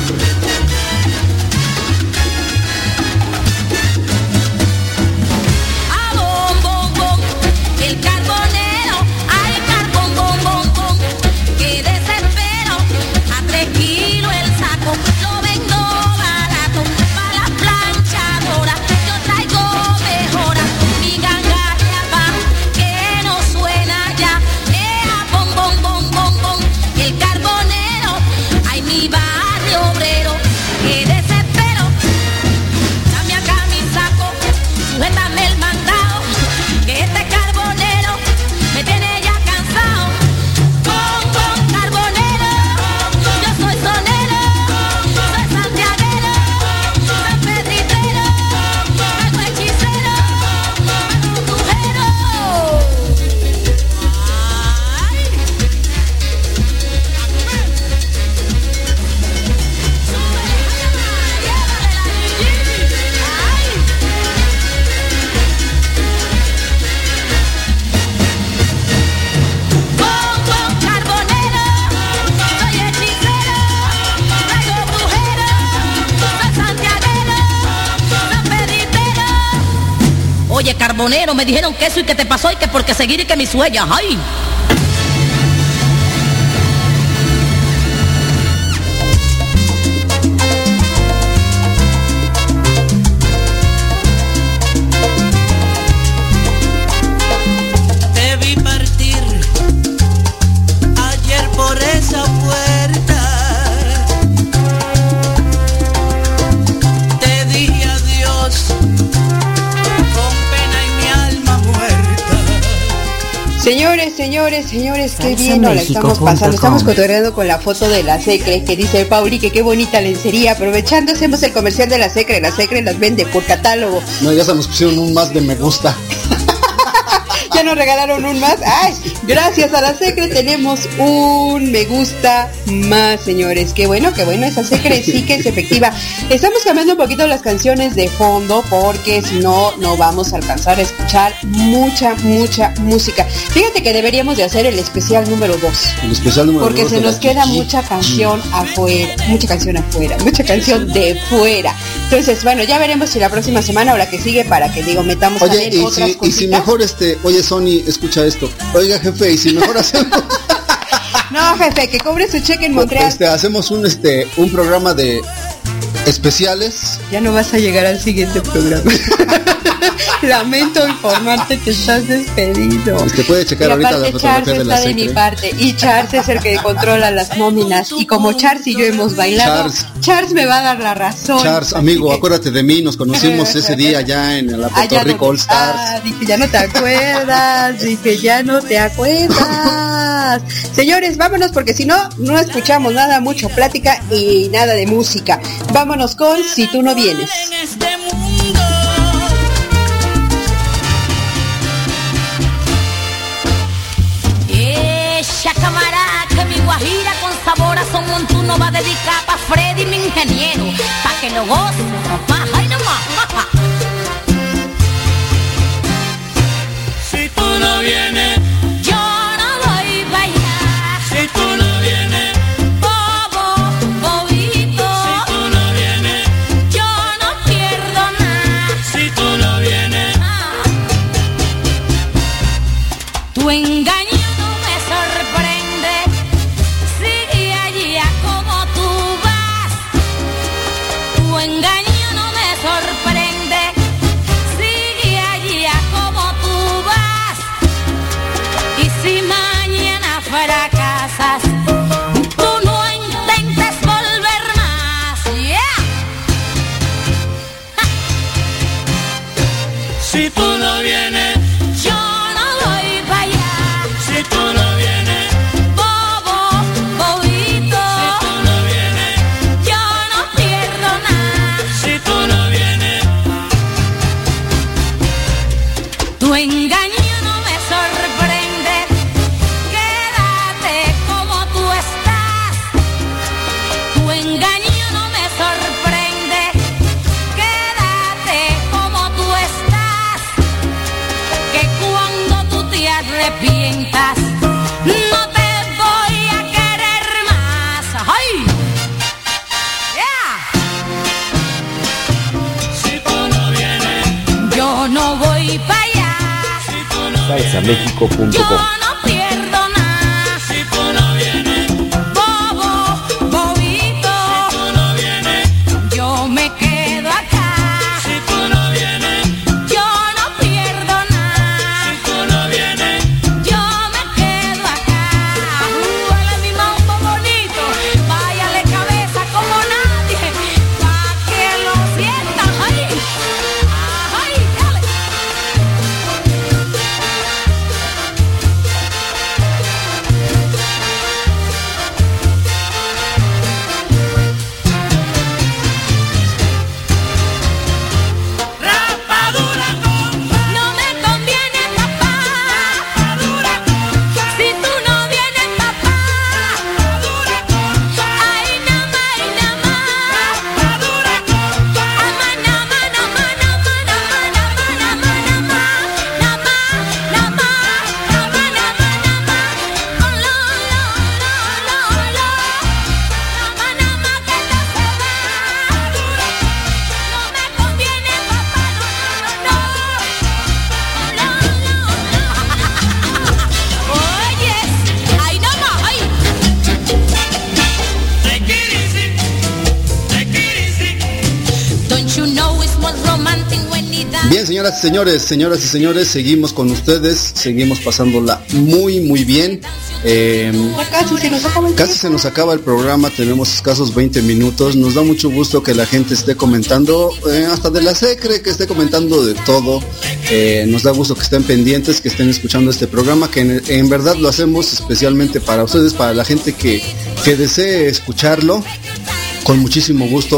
Bom, bom, bom. El carbonero, ay, carbón, bom, bom, bom. Que desespero, a 3 kilos el saco. Lo vendo barato pa' la planchadora. Yo traigo mejora, mi ganga de acá que no suena ya. Bom, bom, bom, bom, bom. El carbonero, ay, mi barrio obrero, que desespero. Dame acá mi saco, suéltame el mandado, que este carbonero me tiene ya cansado. Con carbonero, yo soy sonero, soy santiaguero, soy pedritero, soy hechicero, soy brujero. Con carbonero, soy hechicero, traigo brujero, soy santiaguero, soy pedritero. Oye, carbonero, me dijeron que eso y que te pasó y que porque seguir y que mis huellas, ay. Te vi partir ayer por esa puerta. Te dije adiós con pena en mi alma muerta. Señores, qué bien nos la estamos pasando. Estamos cotorreando con la foto de la Secre, que dice Pauli que qué bonita lencería. Aprovechando, hacemos el comercial de la Secre las vende por catálogo. No, ya se nos pusieron un más de me gusta. Ya nos regalaron un más. Ay, Gracias a la Secre tenemos un me gusta más, señores. Qué bueno, esa Secre sí que es efectiva. Estamos cambiando un poquito las canciones de fondo porque si no, no vamos a alcanzar a escuchar mucha música. Fíjate que deberíamos de hacer el especial número 2. El especial número 2. Porque se nos queda mucha canción afuera, mucha canción de fuera. Entonces, bueno, ya veremos si la próxima semana o la que sigue para que metamos también otras cositas. Y si mejor oye Sony, escucha esto. Oiga, jefe, y si mejor hacemos No, jefe, que cobre su cheque en Montreal. Hacemos un programa de especiales. Ya no vas a llegar al siguiente programa. Lamento informarte que estás despedido. Puede checar ahorita la fotografía de la Secre. De mi parte. Y Charles es el que controla las nóminas. Y como Charles y yo hemos bailado, Charles me va a dar la razón. Charles, amigo, acuérdate de mí. Nos conocimos ese día allá en la Puerto Rico All Stars. Dije, ya no te acuerdas. Señores, vámonos porque si no, no escuchamos nada, mucho plática y nada de música. Vámonos con Si tú no vienes. Camarada, que mi guajira con sabor a son montuno va a dedicar pa' Freddy, mi ingeniero, pa' que lo goce, papá, ay nomás. Si tú no vienes, yo no voy a bailar. Si tú no vienes, bobito. Si tú no vienes, yo no pierdo nada. Si tú no vienes, tu engaño fracasas, tú no intentes volver más, yeah. si tú no vienes, yo no voy para allá. Si tú no vienes, bobito. Si tú no vienes, yo no pierdo nada. Si tú no vienes, tu engaño no me sorprende. Como tú estás, tu engaño no me sorprende. Quédate como tú estás, que cuando tú te arrepientas no te voy a querer más. ¡Ay! Yeah. si tú no vienes, Yo no voy para allá. si tú no salsamexico.com. Yo no pierdo nada. Si tú no vienes, bobito. Si tú no vienes, yo me quedo acá. Si tú no vienes, yo no pierdo nada. Si tú no vienes, yo me quedo acá. Huele mi mambo bonito, váyale cabeza como nadie, pa' que lo sientan. ¡Ay! ¡Ay, dale! rapadura No me conviene, papá. Si tú no vienes, papá. Ay, nada más, ay, nada más. Ama, nada más, nada más, nada más, nada más, nada más, oh, lo, nada más que te se va. No me conviene, papá, Oyes, ay, no más, ay. take it easy, Don't you know it's more romantic when he does? Bien, señoras y señores, seguimos con ustedes, seguimos pasándola muy bien. Casi se nos acaba el programa, tenemos escasos 20 minutos. Nos da mucho gusto que la gente esté comentando, hasta de la Secre, que esté comentando de todo. Nos da gusto que estén pendientes, que estén escuchando este programa, que en verdad lo hacemos especialmente para ustedes, para la gente que desee escucharlo. Con muchísimo gusto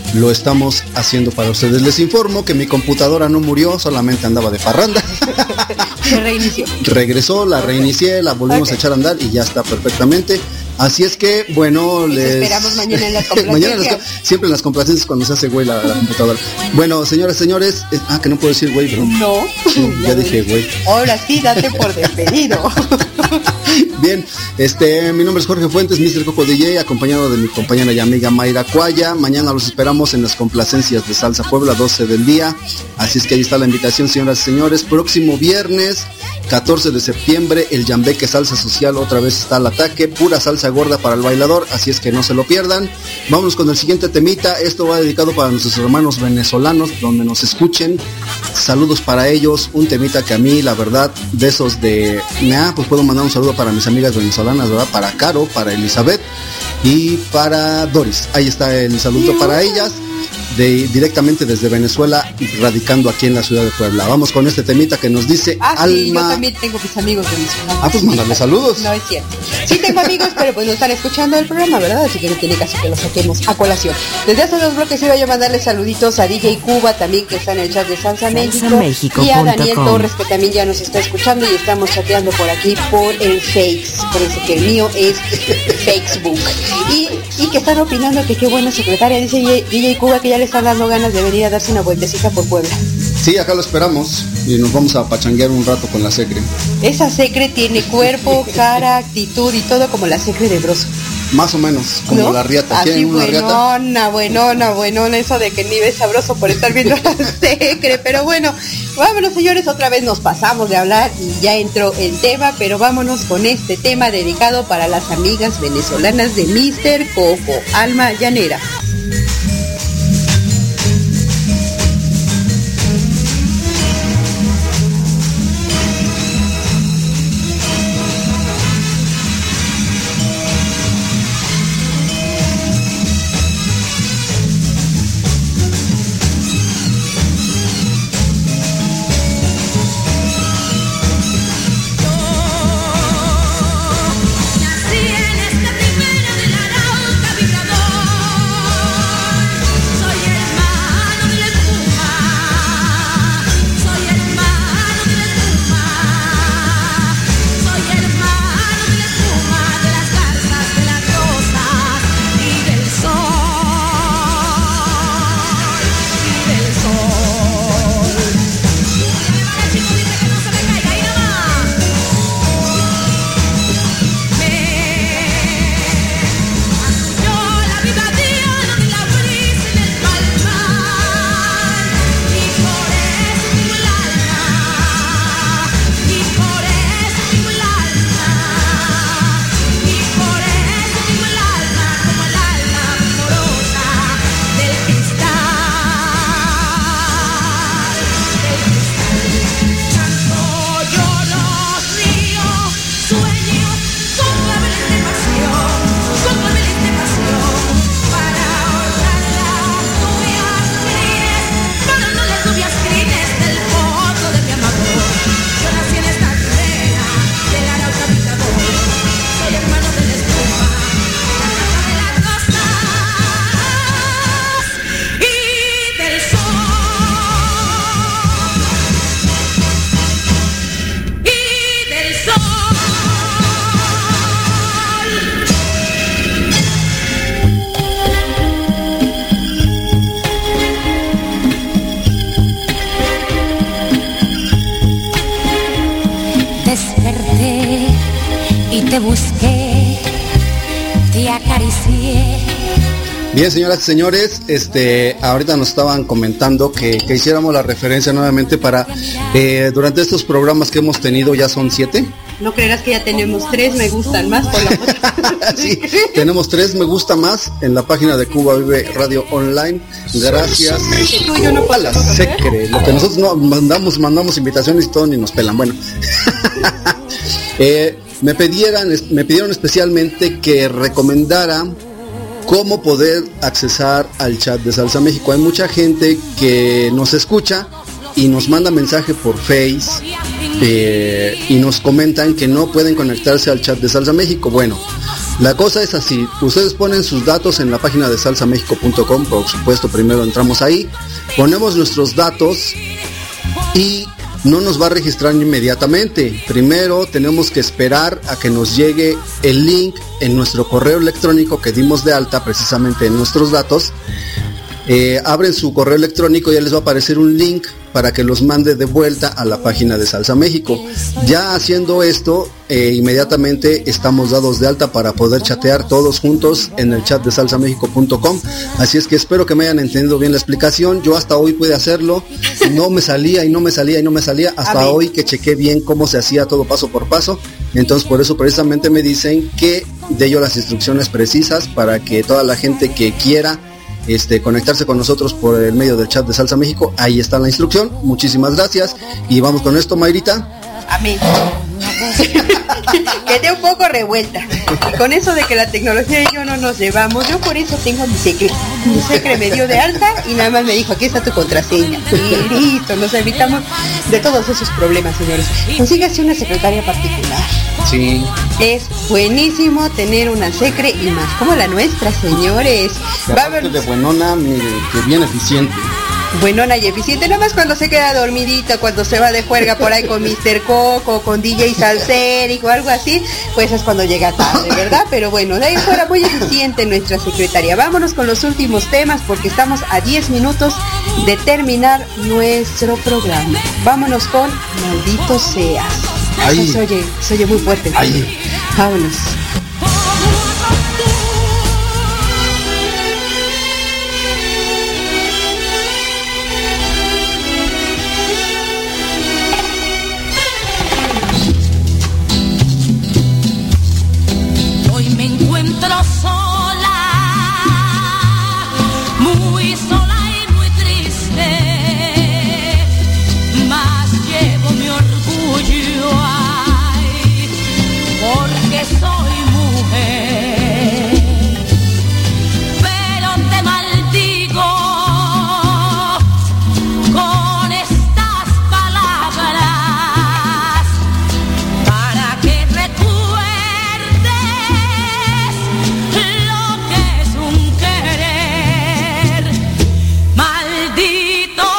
lo estamos haciendo para ustedes. Les informo que mi computadora no murió, solamente andaba de parranda. Se reinició. Regresó, la reinicié, la volvimos a echar a andar y ya está perfectamente. Así es que, bueno, les esperamos mañana en las complacencias. Siempre en las complacencias cuando se hace güey la computadora. Bueno, señoras, señores, que no puedo decir güey, ¿no? No. Ya dije güey. Ahora sí, date por despedido. Bien, mi nombre es Jorge Fuentes, Mr. Coco DJ, acompañado de mi compañera y amiga Mayra Cuaya. Mañana los esperamos en las complacencias de Salsa Puebla, 12 del día. Así es que ahí está la invitación, señoras y señores. Próximo viernes, 14 de septiembre, el Yambeque Salsa Social otra vez está al ataque. Pura salsa gorda para el bailador, así es que no se lo pierdan. Vámonos con el siguiente temita. Esto va dedicado para nuestros hermanos venezolanos, donde nos escuchen. Saludos para ellos. Un temita que a mí, la verdad, de esos de... pues puedo mandar un saludo para mis amigas venezolanas, ¿verdad? Para Caro, para Elizabeth y para Doris. Ahí está el saludo para ellas, directamente desde Venezuela, radicando aquí en la ciudad de Puebla. Vamos con este temita que nos dice Alma. Sí, yo también tengo mis amigos venezolanos. Pues mándale saludos. No es cierto. Sí tengo amigos, pero pues no están escuchando el programa, ¿verdad? Así que no tiene caso que lo saquemos a colación. Desde hace 2 bloques iba yo a mandarle saluditos a DJ Cuba, también que está en el chat de Salsa México, y a Daniel Torres, que también ya nos está escuchando y estamos chateando por aquí por el Fakes. Por eso que el mío es Facebook. Y que están opinando que qué buena secretaria, dice DJ Cuba, que ya le están dando ganas de venir a darse una vueltecita por Puebla. Sí, acá lo esperamos y nos vamos a pachanguear un rato con la secre. Esa secre tiene cuerpo, cara, actitud y todo como la secre de Broso. Más o menos, como ¿no? La riata. Así buenona, eso de que ni ves sabroso por estar viendo la secre. Pero bueno, vámonos señores, otra vez nos pasamos de hablar y ya entró el tema, pero vámonos con este tema dedicado para las amigas venezolanas de Mr. Coco, Alma Llanera. te busqué, te acaricié. Bien, señoras y señores, ahorita nos estaban comentando que hiciéramos la referencia nuevamente para durante estos programas que hemos tenido, ya son 7. No creerás que ya tenemos 3 me gustan más por la sí, tenemos 3 me gusta más en la página de Cuba Vive Radio Online. Gracias a la Secre. Lo que nosotros no mandamos invitaciones y todo, ni nos pelan. Bueno, me pidieron especialmente que recomendara cómo poder accesar al chat de Salsa México. Hay mucha gente que nos escucha y nos manda mensaje por Face y nos comentan que no pueden conectarse al chat de Salsa México. Bueno, La cosa es así, ustedes ponen sus datos en la página de salsamexico.com, por supuesto primero entramos ahí, ponemos nuestros datos y no nos va a registrar inmediatamente. Primero tenemos que esperar a que nos llegue el link en nuestro correo electrónico que dimos de alta precisamente en nuestros datos. Abren su correo electrónico y ya les va a aparecer un link para que los mande de vuelta a la página de Salsa México. Ya haciendo esto, inmediatamente estamos dados de alta para poder chatear todos juntos en el chat de salsamexico.com. Así es que espero que me hayan entendido bien la explicación. Yo hasta hoy pude hacerlo, no me salía hasta hoy que chequé bien cómo se hacía todo paso por paso. Entonces por eso precisamente me dicen que de ello las instrucciones precisas para que toda la gente que quiera conectarse con nosotros por el medio del chat de Salsa México, ahí está la instrucción. Muchísimas gracias y vamos con esto, Mayrita. Amén. Quedé un poco revuelta. Y con eso de que la tecnología y yo no nos llevamos, yo por eso tengo mi secre. Mi secre me dio de alta y nada más me dijo, aquí está tu contraseña. Y listo, nos evitamos de todos esos problemas, señores. Consígase una secretaria particular. Sí. Es buenísimo tener una secre y más como la nuestra, señores. Va a haber de buenona, mire, que bien eficiente. Buenona y eficiente, nada más cuando se queda dormidita, cuando se va de juerga por ahí con Mr. Coco, con DJ Salsérico o algo así, pues es cuando llega tarde, ¿verdad? Pero bueno, de ahí fuera muy eficiente nuestra secretaria. Vámonos con los últimos temas porque estamos a 10 minutos de terminar nuestro programa. Vámonos con Maldito Seas. Ahí. Se oye muy fuerte. Ahí. Vámonos. Hoy me encuentro sola, muy sola y muy triste, mas llevo mi orgullo, ay, porque soy mujer, pero te maldigo con estas palabras para que recuerdes lo que es un querer. Maldito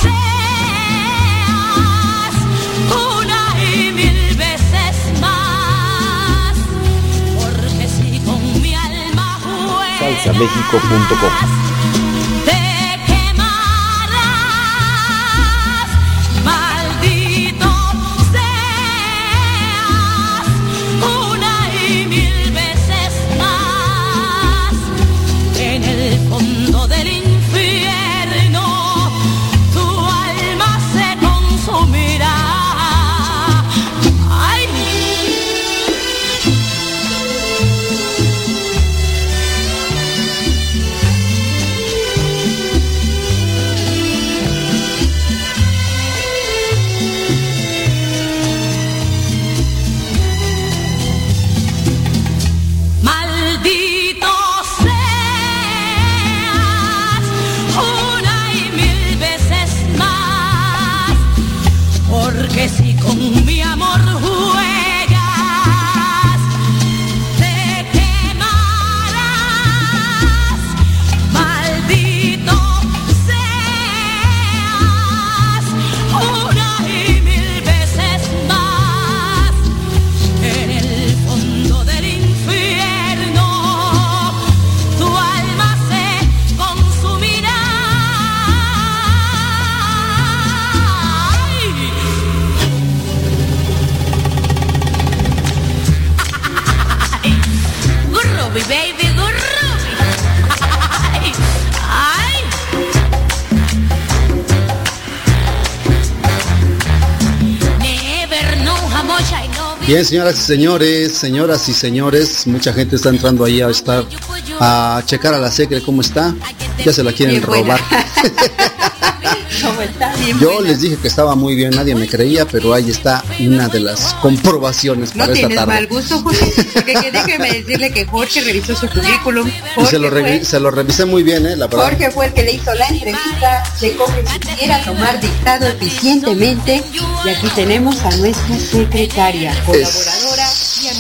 seas una y mil veces más, porque si con mi alma juegas, salsamexico.com. te quemarás. Maldito seas una y mil veces más. En el fondo del infierno tu alma se consumirá. Ay. Maldito seas una y mil veces más, porque si con mi amor juegas, te quemarás. Maldito seas una y mil veces más. En el fondo del infierno tu alma se consumirá. Ay. Groovy, baby, groovy. Ay. Ay. Never know how much I love you. Bien, señoras y señores, mucha gente está entrando ahí a checar a la secre cómo está. Ya se la quieren Bien buena. robar. ¿Cómo está? Bien Yo buena. les dije que estaba muy bien, nadie me creía, pero ahí está una de las comprobaciones No para esta tienes tarde. mal gusto, Jorge. Porque déjeme decirle que Jorge revisó su currículum. Y Jorge se lo revisé muy bien, la verdad. Jorge fue el que le hizo la entrevista, checó que supiera tomar dictado eficientemente y aquí tenemos a nuestra secretaria, colaboradora y amiga.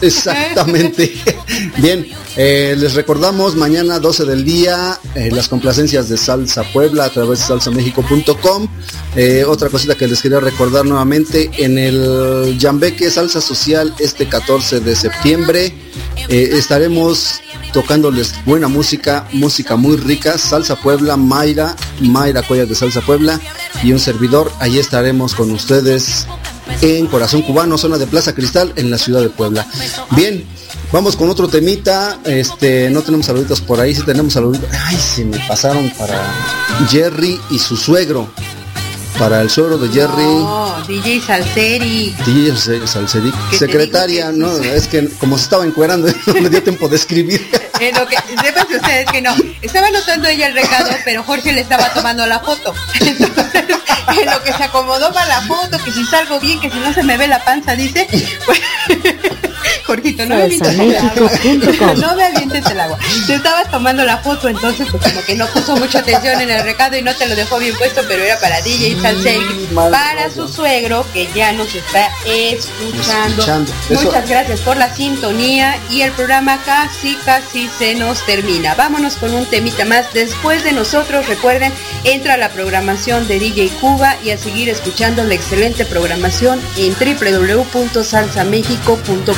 Exactamente. Bien, les recordamos mañana 12 del día las complacencias de Salsa Puebla a través de salsamexico.com. Otra cosita que les quería recordar nuevamente, en el Yambeque Salsa Social este 14 de septiembre estaremos tocándoles buena música muy rica. Salsa Puebla, Mayra Cuellar de Salsa Puebla y un servidor. Ahí estaremos con ustedes en Corazón Cubano, zona de Plaza Cristal, en la ciudad de Puebla. Bien, vamos con otro temita. No tenemos saluditos por ahí, sí tenemos saluditos. Ay, se me pasaron para Jerry y su suegro. Para el suegro de Jerry. No, DJ Salseri. DJ Salseri. Secretaria, no, es que como se estaba encuerando, no me dio tiempo de escribir. Lo que sepan ustedes que no, estaba anotando ella el recado, pero Jorge le estaba tomando la foto. Entonces, en lo que se acomodó para la foto, que si salgo bien, que si no se me ve la panza, dice, pues, Jorgito, no me avientes el agua. No me avientes el agua. Te estabas tomando la foto, entonces pues como que no puso mucha atención en el recado y no te lo dejó bien puesto, pero era para DJ Salseri, para su suegro que ya nos está escuchando. Muchas gracias por la sintonía y el programa casi se nos termina. Vámonos con un temita más. Después de nosotros, recuerden, entra a la programación de DJ Cuba y a seguir escuchando la excelente programación en www.salsamexico.com.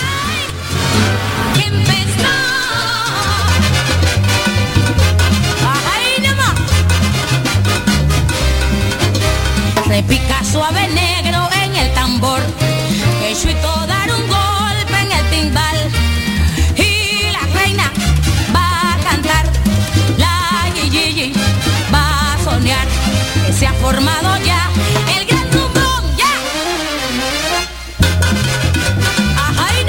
Repica suave negro en el tambor, que chuito dar un golpe en el timbal y la reina va a cantar, la Gigi va a soñar, que se ha formado ya el gran rumbrón, ya. Ajá y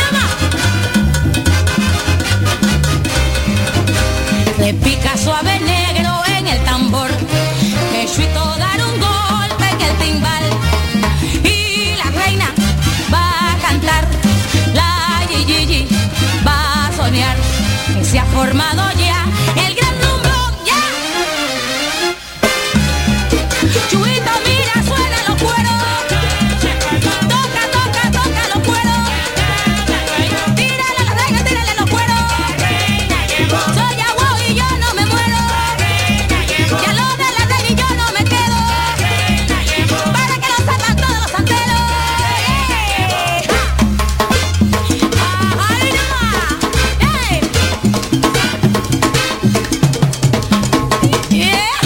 nada más. Repica suave negro en el tambor, que chuito dar un golpe en el timbal y la reina va a cantar, la Gigi va a soñar, que se ha formado ya el gran rumbrón, ya. Chuito, mira, suena los cueros, toca los cueros, tírale a la reina, tírale los cueros, soy agua y yo no me muero, ya lo de la reina y yo no me quedo, para que lo sepan todos los santeros. ¡Ay, no! ¡Ey! Yeah.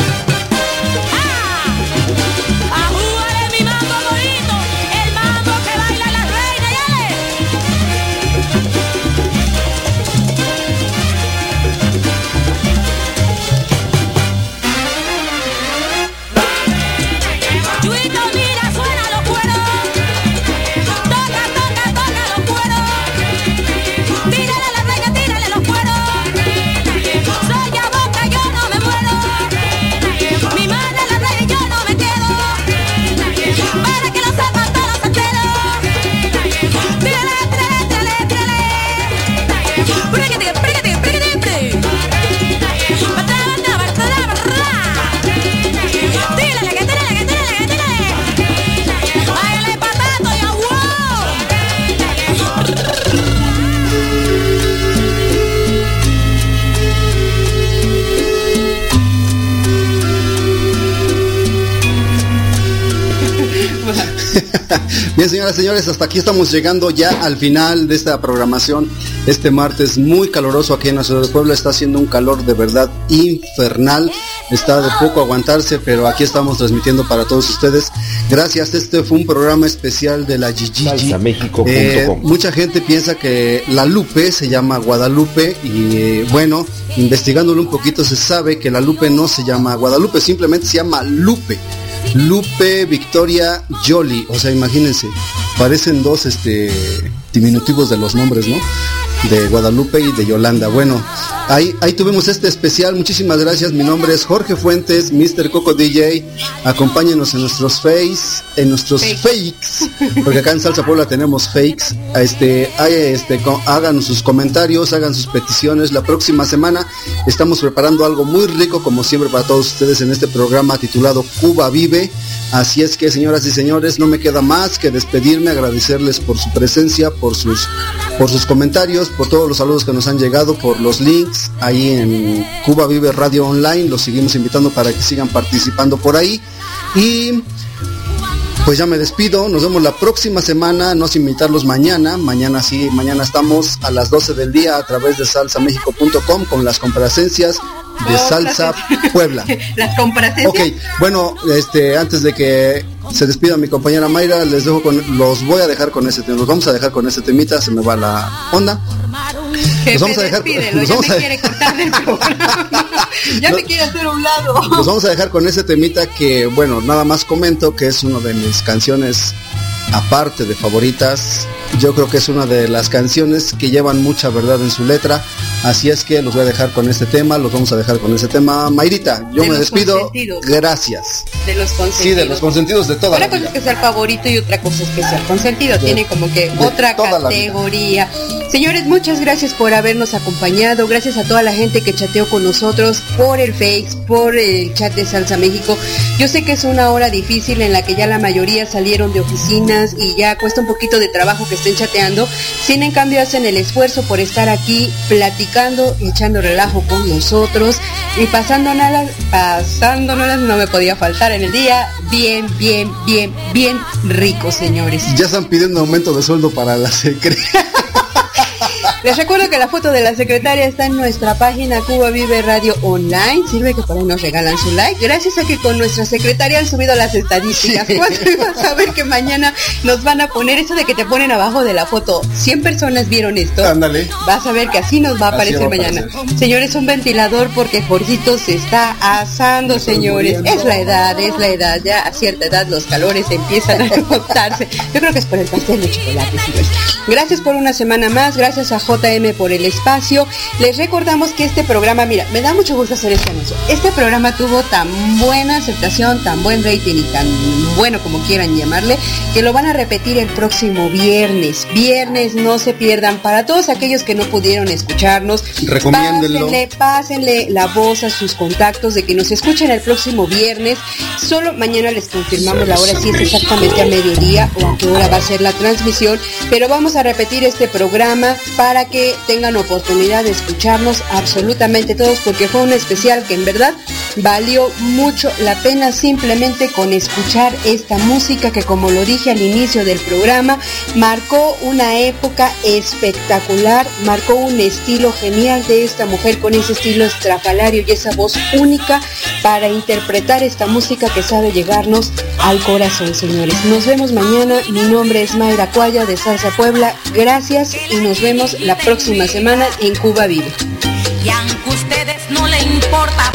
¡Ah! ¡A jugar en mi mambo bonito! El mambo que baila la reina, ¡yale! Chuito, mira, suena los cueros, toca los cueros, tírale a la reina, tírale los cueros, soy a boca, yo no me muero, mi madre la reina y yo no me quedo, para que lo sepan todos los santeros, tírale, príquete, báilale patato y agua. Bien, señoras y señores, hasta aquí estamos llegando ya al final de esta programación. Este martes muy caluroso aquí en la ciudad de Puebla, está haciendo un calor de verdad infernal, está de poco aguantarse, pero aquí estamos transmitiendo para todos ustedes. Gracias, este fue un programa especial de la Gigi. Salsamexico.com. Mucha gente piensa que la Lupe se llama Guadalupe y bueno, investigándolo un poquito se sabe que la Lupe no se llama Guadalupe, simplemente se llama Lupe Victoria Jolie. O sea, imagínense, parecen dos diminutivos de los nombres, ¿no? De Guadalupe y de Yolanda. Bueno, Ahí tuvimos este especial, muchísimas gracias. Mi nombre es Jorge Fuentes, Mr. Coco DJ. Acompáñenos en nuestros fakes, porque acá en Salsa Puebla tenemos fakes. Hagan sus comentarios, hagan sus peticiones. La próxima semana estamos preparando algo muy rico, como siempre, para todos ustedes en este programa titulado Cuba Vive. Así es que, señoras y señores, no me queda más que despedirme, agradecerles por su presencia, por sus comentarios, por todos los saludos que nos han llegado, por los links ahí en Cuba Vive Radio Online. Los seguimos invitando para que sigan participando por ahí. Y pues ya me despido, nos vemos la próxima semana, no sin invitarlos mañana estamos a las 12 del día a través de salsamexico.com con las complacencias de Salsa Puebla. Las complacencias. Ok, bueno, antes de que se despida mi compañera Mayra, los voy a dejar con ese tema, los vamos a dejar con ese temita, se me va la onda. Nos vamos a dejar, quiere cortar del programa. Me quiere hacer a un lado. Nos vamos a dejar con ese temita que, bueno, nada más comento que es una de mis canciones, aparte de favoritas. Yo creo que es una de las canciones que llevan mucha verdad en su letra. Así es que los voy a dejar con este tema, los vamos a dejar con ese tema. Mayrita, yo me despido. Gracias. De los consentidos. Sí, de los consentidos de toda la vida. Una cosa es que sea el favorito y otra cosa es que sea el consentido. Tiene como que otra categoría. Señores, muchas gracias por habernos acompañado. Gracias a toda la gente que chateó con nosotros por el Face, por el chat de Salsa México. Yo sé que es una hora difícil en la que ya la mayoría salieron de oficinas y ya cuesta un poquito de trabajo que estén chateando. Sin en cambio hacen el esfuerzo por estar aquí platicando y echando relajo con nosotros y pasándonos, no me podía faltar en el día, bien rico, señores. Ya están pidiendo aumento de sueldo para la secretaria. Les recuerdo que la foto de la secretaria está en nuestra página Cuba Vive Radio Online. Sirve que por ahí nos regalan su like. Gracias a que con nuestra secretaria han subido las estadísticas. ¿Cuándo ibas a ver que mañana nos van a poner eso de que te ponen abajo de la foto? 100 personas vieron esto. Ándale. Vas a ver que así nos va a aparecer mañana. Señores, un ventilador porque Jorgito se está asando, señores. Es la edad. Ya a cierta edad los calores empiezan a notarse. Yo creo que es por el pastel de chocolate, señores. Gracias por una semana más. Gracias a JM por el espacio. Les recordamos que este programa, mira, me da mucho gusto hacer este anuncio. Este programa tuvo tan buena aceptación, tan buen rating y tan bueno como quieran llamarle, que lo van a repetir el próximo viernes. Viernes, no se pierdan. Para todos aquellos que no pudieron escucharnos, recomiéndenlo. Pásenle la voz a sus contactos de que nos escuchen el próximo viernes. Solo mañana les confirmamos la hora, si es exactamente a mediodía o a qué hora va a ser la transmisión, pero vamos a repetir este programa para que tengan oportunidad de escucharnos absolutamente todos, porque fue un especial que en verdad valió mucho la pena simplemente con escuchar esta música que, como lo dije al inicio del programa, marcó una época espectacular, marcó un estilo genial de esta mujer con ese estilo estrafalario y esa voz única para interpretar esta música que sabe llegarnos al corazón, señores. Nos vemos mañana. Mi nombre es Mayra Cuaya de Salsa Puebla. Gracias y nos vemos la próxima semana en Cuba Vive. Y aunque a ustedes no le importa.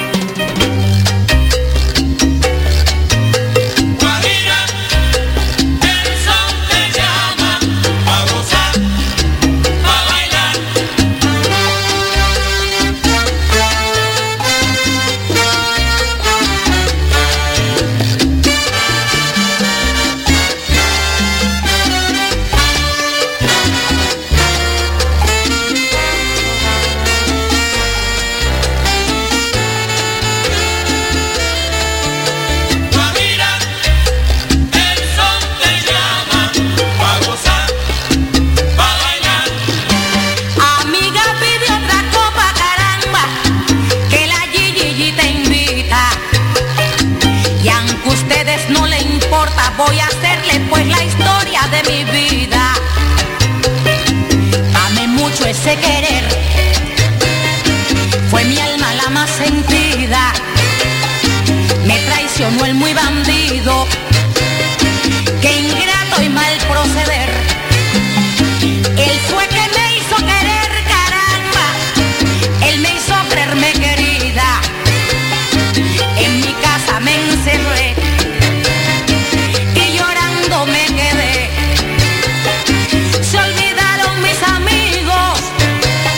Voy a hacerle pues la historia de mi vida. Amé mucho ese querer, fue mi alma la más sentida. Me traicionó el muy bandido, qué ingrato y mal proceder. Él fue que me hizo querer, caramba. Él me hizo creerme querida. En mi casa me encerré, me quedé. Se olvidaron mis amigos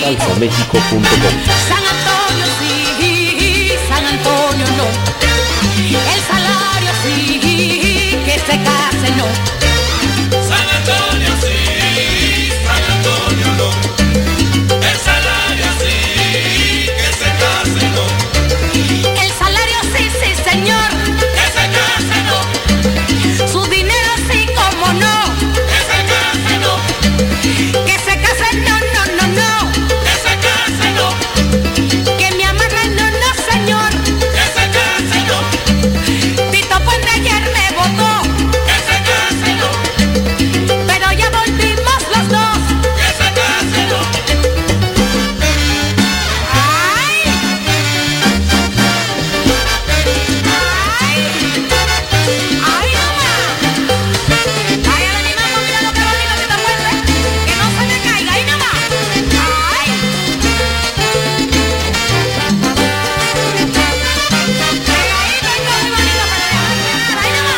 salsamexico.com. San Antonio sí, San Antonio no. El salario sí, que se case no. San Antonio sí, San Antonio no. El salario sí, que se case no. El salario sí, sí señor, Que se case no. su dinero sí como no. Que se case no. Que se case no, no, no, no. Que se case no. Que me amarre no, no señor. Que se case no. Tito Puente ayer me votó, Que se case no. pero ya volvimos los dos. Que se case no. ¡Ay! ¡Ay! ¡Ay, mamá! ¡Ay, a mi mamá, mira lo que bonito Tito Puente! ¡Que no se me caiga! ¡Ay, mamá! ¡Ay! Pegadito y todo muy bonito para dejar. ¡Ay, mamá!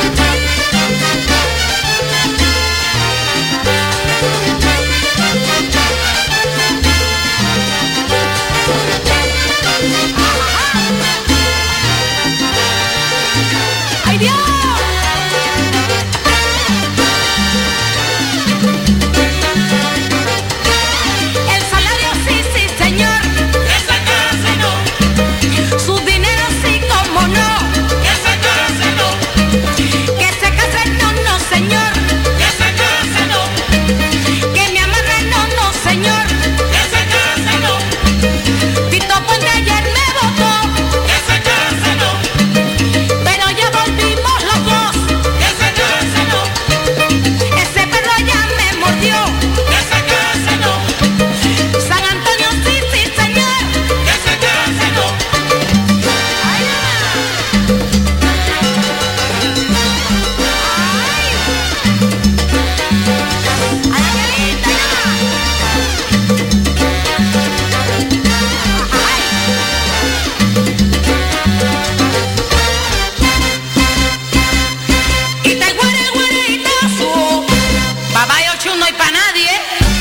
¡Ay, Dios! El salario sí, sí, señor. Que se case no. Su dinero sí, como no. Que se case no. Que se case no, no, señor. Que se case no. Que me amarre no, no, señor. Que se case no. Tito Puente ayer me votó, Que se case no. pero ya volvimos los dos. Que se case no. Ese perro ya me mordió. Que se case no. San Antonio sí, sí, señor. Que se case no. ¡Ay, mamá! ¡Ay! ¡Ay, qué linda, ¡ay! Y te huele el huelitazo, papá y ocho no hay pa' nadie.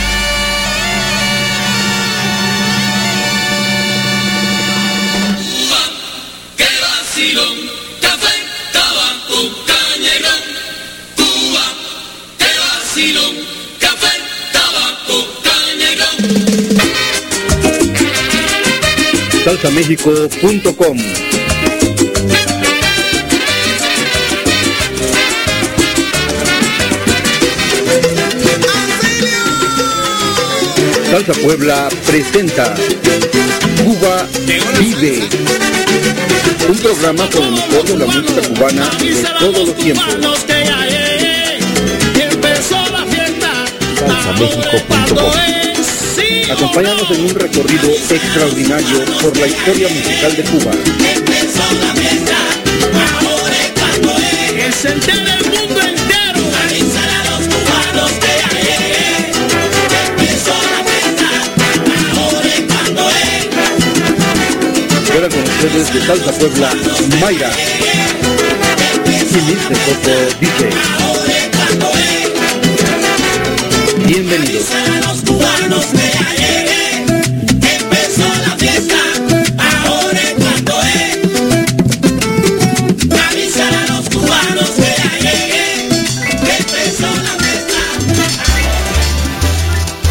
¡Qué vacilón! Café, tabaco, cañerón. Cuba, qué vacilón. Café, tabaco, cañerón. salsamexico.com. Salsa Puebla presenta Cuba Vive, un programa con lo mejor de la música cubana de todos los tiempos. salsamexico.com. Acompáñanos en un recorrido extraordinario por la historia musical de Cuba. Que se entere el mundo entero. Avísale a los cubanos que ya llegué. Empezó la fiesta. Ahora es cuando es. Quedan con ustedes de Salsa Puebla, Mayra y Mr. Coco DJ. Ahora es cuando es. Bienvenidos. Avísale a los cubanos que